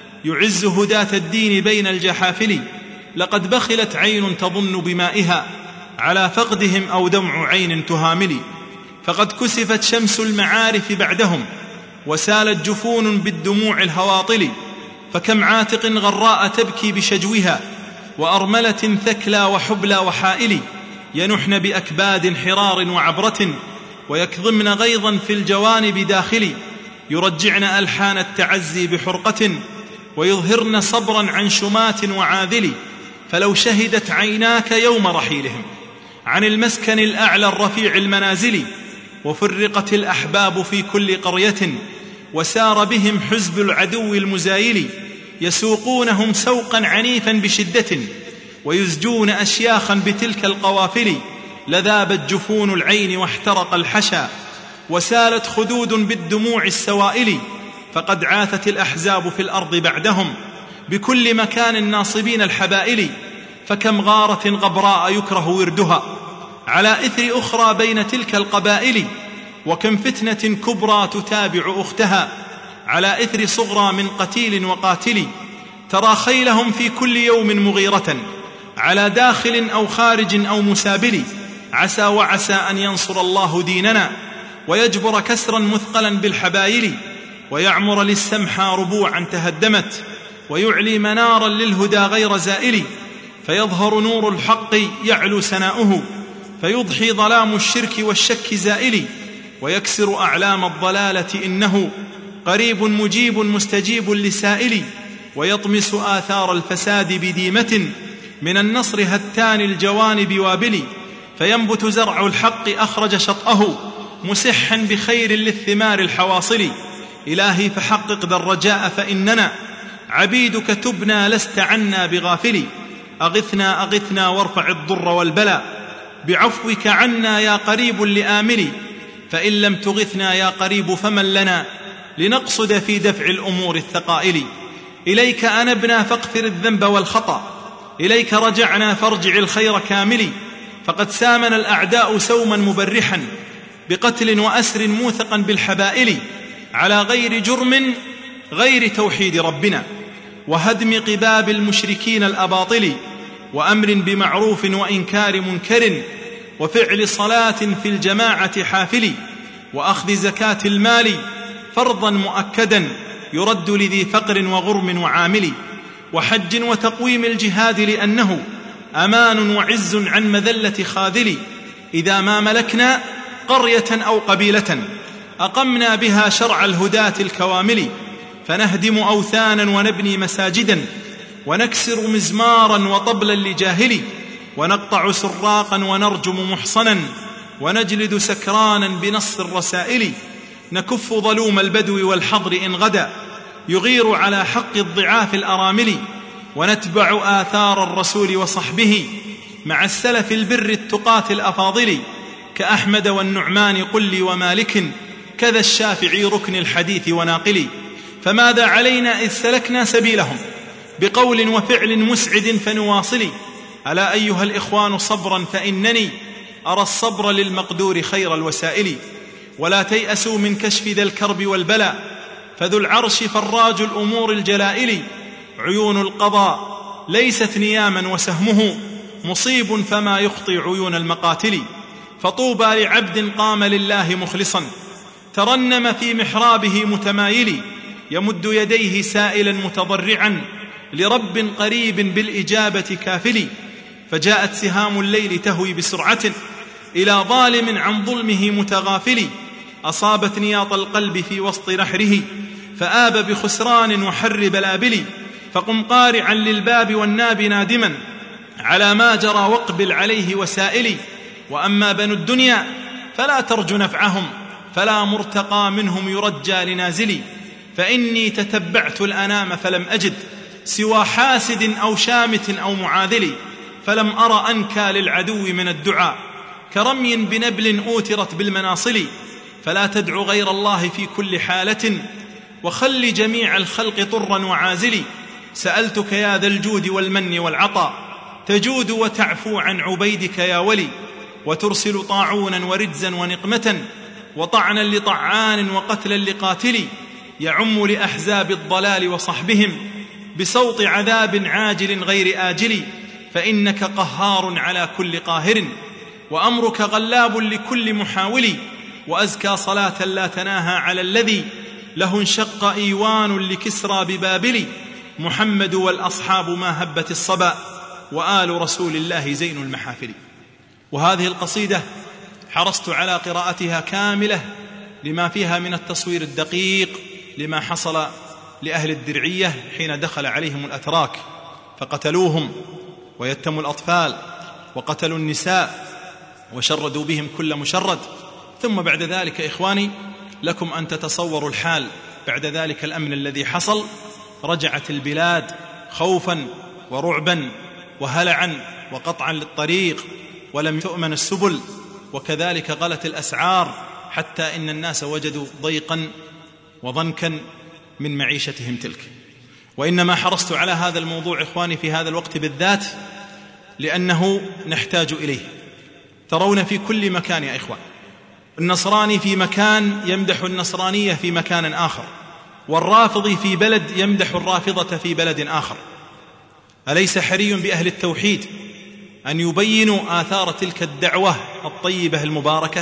يعز هداة الدين بين الجحافل، لقد بخلت عين تظن بمائها على فقدهم أو دمع عين تهامل، فقد كسفت شمس المعارف بعدهم وسالت جفون بالدموع الهواطل، فكم عاتق غراء تبكي بشجوها وأرملة ثكلى وحبلى وحائل، ينحن بأكباد حرار وعبرة ويكظمن غيظا في الجوانب داخل، يرجعن ألحان التعزي بحرقة ويظهرن صبرا عن شمات وعاذل، فلو شهدت عيناك يوم رحيلهم عن المسكن الأعلى الرفيع المنازل، وفرقت الأحباب في كل قرية وسار بهم حزب العدو المزايل، يسوقونهم سوقا عنيفا بشدة ويزجون أشياخا بتلك القوافل، لذابت جفون العين واحترق الحشا وسالت خدود بالدموع السوائل، فقد عاثت الأحزاب في الأرض بعدهم بكل مكان ناصبين الحبائل، فكم غارة غبراء يكره وردها على إثر أخرى بين تلك القبائل، وكم فتنة كبرى تتابع أختها على إثر صغرى من قتيل وقاتل، ترى خيلهم في كل يوم مغيرة على داخل أو خارج أو مسابل، عسى وعسى أن ينصر الله ديننا ويجبر كسرا مثقلا بالحبايل، ويعمر للسمحى ربوعا تهدمت ويعلي منارا للهدى غير زائل، فيظهر نور الحق يعلو سناؤه فيضحي ظلام الشرك والشك زائل، ويكسر أعلام الضلالة إنه قريب مجيب مستجيب لسائل، ويطمس آثار الفساد بديمة من النصر هتان الجوانب وابل، فينبت زرع الحق أخرج شطأه مسحا بخير للثمار الحواصل، إلهي فحقق ذا الرجاء فإننا عبيدك تبنى لست عنا بغافل، أغثنا أغثنا وارفع الضر والبلاء بعفوك عنا يا قريب لآمل، فإن لم تغثنا يا قريب فمن لنا لنقصد في دفع الأمور الثقائل، إليك أنبنا فاغفر الذنب والخطأ، إليك رجعنا فارجع الخير كامل، فقد سامنا الأعداء سوما مبرحا بقتل وأسر موثقا بالحبائل، على غير جرم غير توحيد ربنا وهدم قباب المشركين الأباطل، وأمر بمعروف وإنكار منكر وفعل صلاة في الجماعة حافل، وأخذ زكاة المال فرضا مؤكدا يرد لذي فقر وغرم وعامل، وحج وتقويم الجهاد لأنه أمان وعز عن مذلة خاذل، إذا ما ملكنا قرية أو قبيلة أقمنا بها شرع الهداة الكوامل، فنهدم أوثانا ونبني مساجدا ونكسر مزمارا وطبلا لجاهل، ونقطع سراقا ونرجم محصنا ونجلد سكرانا بنص الرسائل، نكف ظلوم البدو والحضر إن غدا يغير على حق الضعاف الأرامل، ونتبع آثار الرسول وصحبه مع السلف البر التقاة الأفاضل، كأحمد والنعمان قل لي ومالك كذا الشافعي ركن الحديث وناقل، فماذا علينا إذ سلكنا سبيلهم بقول وفعل مسعد فنواصل، ألا أيها الإخوان صبرا فإنني أرى الصبر للمقدور خير الوسائل. ولا تيأسوا من كشف ذا الكرب والبلاء، فذو العرش فراج الأمور الجلائل. عيون القضاء ليست نياما، وسهمه مصيب فما يخطي عيون المقاتل. فطوبى لعبد قام لله مخلصا، ترنم في محرابه متمايل. يمد يديه سائلا متضرعا، لرب قريب بالإجابة كافل. فجاءت سهام الليل تهوي بسرعة، إلى ظالم عن ظلمه متغافل. أصابت نياط القلب في وسط نحره، فآب بخسران وحر بلابل. فقم قارعا للباب والناب نادما، على ما جرى واقبل عليه وسائل. وأما بنو الدنيا فلا ترج نفعهم، فلا مرتقى منهم يرجى لنازل. فإني تتبعت الأنام فلم أجد سوى حاسد أو شامت أو معاذل. فلم أر أنكى للعدو من الدعاء، كرمي بنبل أوترت بالمناصل. فلا تدع غير الله في كل حالة، وخل جميع الخلق طرا وعازل. سألتك يا ذا الجود والمن والعطاء، تجود وتعفو عن عبيدك يا ولي. وترسل طاعونا ورجزا ونقمة، وطعنا لطعان وقتلا لقاتل. يعم لأحزاب الضلال وصحبهم بسوط عذاب عاجل غير آجل. فإنك قهار على كل قاهر، وأمرك غلاب لكل محاول. وأزكى صلاة لا تناهى على الذي له انشق إيوان لكسرى ببابل. محمد والأصحاب ما هبت الصبا، وآل رسول الله زين المحافل. وهذه القصيدة حرصت على قراءتها كاملة لما فيها من التصوير الدقيق لما حصل لأهل الدرعية حين دخل عليهم الأتراك فقتلوهم ويتموا الأطفال وقتلوا النساء وشردوا بهم كل مشرد. ثم بعد ذلك إخواني لكم أن تتصوروا الحال بعد ذلك الأمن الذي حصل. رجعت البلاد خوفا ورعبا وهلعا وقطعا للطريق، ولم تؤمن السبل، وكذلك غلت الأسعار، حتى إن الناس وجدوا ضيقا وضنكا من معيشتهم تلك. وإنما حرصت على هذا الموضوع إخواني في هذا الوقت بالذات لأنه نحتاج إليه. ترون في كل مكان يا إخوان النصراني في مكان يمدح النصرانية في مكان آخر، والرافضي في بلد يمدح الرافضة في بلد آخر. أليس حري بأهل التوحيد أن يبينوا آثار تلك الدعوة الطيبة المباركة؟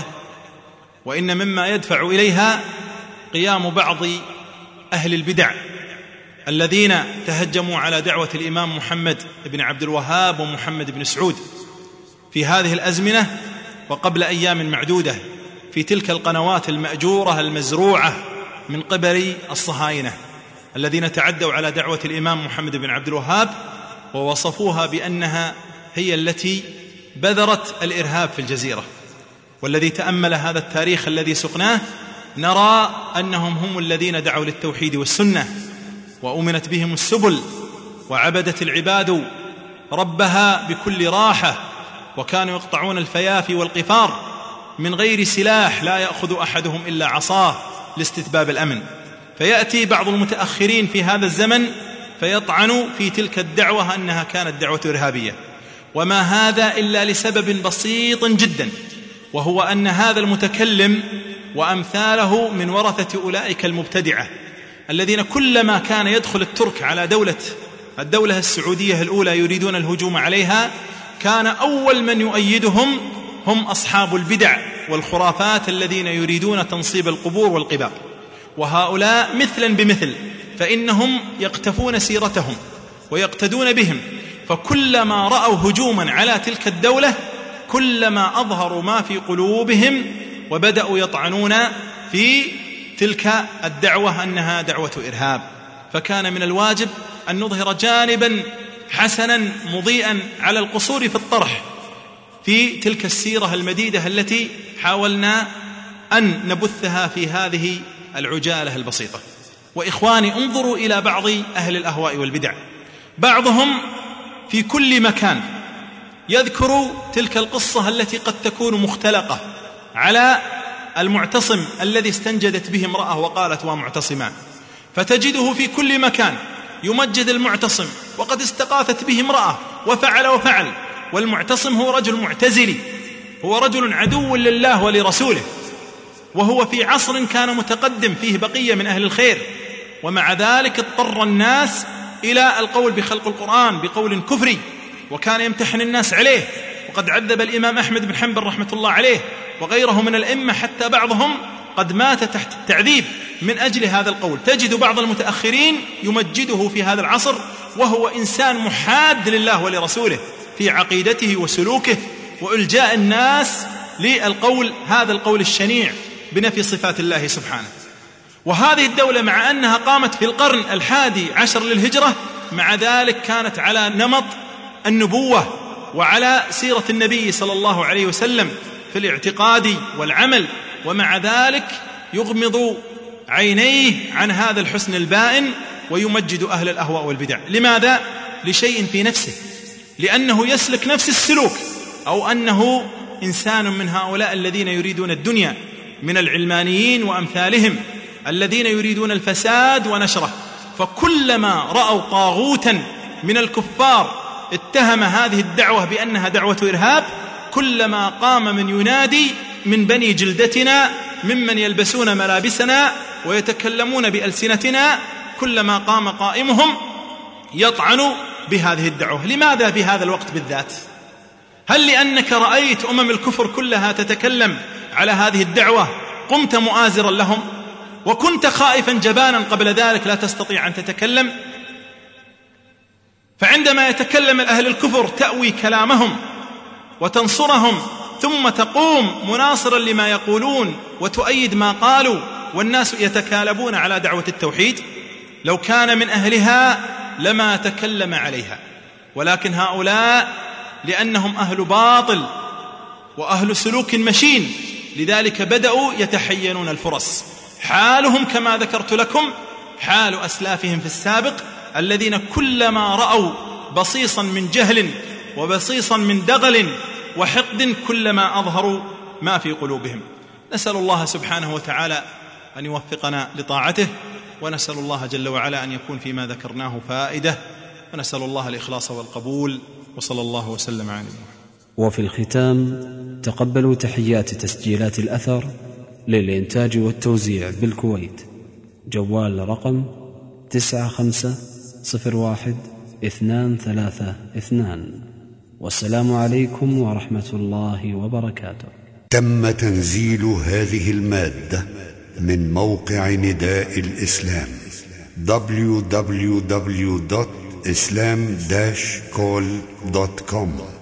وإن مما يدفع إليها قيام بعض أهل البدع الذين تهجموا على دعوة الإمام محمد بن عبد الوهاب ومحمد بن سعود في هذه الأزمنة وقبل أيام معدودة في تلك القنوات المأجورة المزروعة من قبل الصهاينة الذين تعدوا على دعوة الإمام محمد بن عبد الوهاب ووصفوها بأنها هي التي بذرت الإرهاب في الجزيرة. والذي تأمل هذا التاريخ الذي سقناه نرى أنهم هم الذين دعوا للتوحيد والسنة وأمنت بهم السبل وعبدت العباد ربها بكل راحة، وكانوا يقطعون الفيافي والقفار من غير سلاح لا يأخذ أحدهم إلا عصاه لاستتباب الأمن. فيأتي بعض المتأخرين في هذا الزمن فيطعن في تلك الدعوة أنها كانت دعوة إرهابية، وما هذا إلا لسبب بسيط جدا، وهو أن هذا المتكلم وأمثاله من ورثة أولئك المبتدعة الذين كلما كان يدخل الترك على دولة الدولة السعودية الأولى يريدون الهجوم عليها كان أول من يؤيدهم هم أصحاب البدع والخرافات الذين يريدون تنصيب القبور والقباب. وهؤلاء مثلا بمثل، فإنهم يقتفون سيرتهم ويقتدون بهم، فكلما رأوا هجوما على تلك الدولة كلما أظهروا ما في قلوبهم وبدأوا يطعنون في تلك الدعوة أنها دعوة إرهاب. فكان من الواجب أن نظهر جانبا حسنا مضيئا على القصور في الطرح في تلك السيرة المديدة التي حاولنا أن نبثها في هذه العجالة البسيطة. وإخواني انظروا إلى بعض أهل الأهواء والبدع، بعضهم في كل مكان يذكر تلك القصة التي قد تكون مختلقة على المعتصم الذي استنجدت به امرأة وقالت ومعتصمان، فتجده في كل مكان يمجد المعتصم وقد استغاثت به امرأة وفعل وفعل، والمعتصم هو رجل معتزلي هو رجل عدو لله ولرسوله، وهو في عصر كان متقدم فيه بقية من أهل الخير، ومع ذلك اضطر الناس إلى القول بخلق القرآن بقول كفري، وكان يمتحن الناس عليه. وقد عذب الإمام أحمد بن حنبل رحمة الله عليه وغيره من الأئمة، حتى بعضهم قد مات تحت التعذيب من أجل هذا القول. تجد بعض المتأخرين يمجده في هذا العصر، وهو إنسان محاد لله ولرسوله في عقيدته وسلوكه، وإلجاء الناس للقول هذا القول الشنيع بنفي صفات الله سبحانه. وهذه الدولة مع أنها قامت في القرن الحادي عشر للهجرة، مع ذلك كانت على نمط النبوة وعلى سيرة النبي صلى الله عليه وسلم في الاعتقاد والعمل، ومع ذلك يغمض عينيه عن هذا الحسن البائن ويمجد أهل الأهواء والبدع. لماذا؟ لشيء في نفسه، لأنه يسلك نفس السلوك، أو أنه إنسان من هؤلاء الذين يريدون الدنيا، من العلمانيين وأمثالهم الذين يريدون الفساد ونشره. فكلما رأوا طاغوتا من الكفار اتهم هذه الدعوة بأنها دعوة إرهاب، كلما قام من ينادي من بني جلدتنا ممن يلبسون ملابسنا ويتكلمون بألسنتنا، كلما قام قائمهم يطعن بهذه الدعوة. لماذا بهذا الوقت بالذات؟ هل لأنك رأيت أمم الكفر كلها تتكلم على هذه الدعوة قمت مؤازرا لهم، وكنت خائفا جبانا قبل ذلك لا تستطيع أن تتكلم؟ فعندما يتكلم أهل الكفر تأوي كلامهم وتنصرهم، ثم تقوم مناصرا لما يقولون وتؤيد ما قالوا، والناس يتكالبون على دعوة التوحيد. لو كان من أهلها لما تكلم عليها، ولكن هؤلاء لأنهم أهل باطل وأهل سلوك مشين، لذلك بدأوا يتحينون الفرص. حالهم كما ذكرت لكم حال أسلافهم في السابق، الذين كلما رأوا بصيصا من جهل وبصيصا من دغل وحقد كلما أظهروا ما في قلوبهم. نسأل الله سبحانه وتعالى أن يوفقنا لطاعته، ونسأل الله جل وعلا أن يكون فيما ذكرناه فائدة، ونسأل الله الإخلاص والقبول، وصلى الله وسلم على نبينا. وفي الختام تقبلوا تحيات تسجيلات الأثر للإنتاج والتوزيع بالكويت. جوال رقم تسعة خمسة صفر واحد اثنان ثلاثة اثنان. والسلام عليكم ورحمة الله وبركاته. تم تنزيل هذه المادة من موقع نداء الإسلام دبليو دبليو دبليو دوت إسلام داش كول دوت كوم.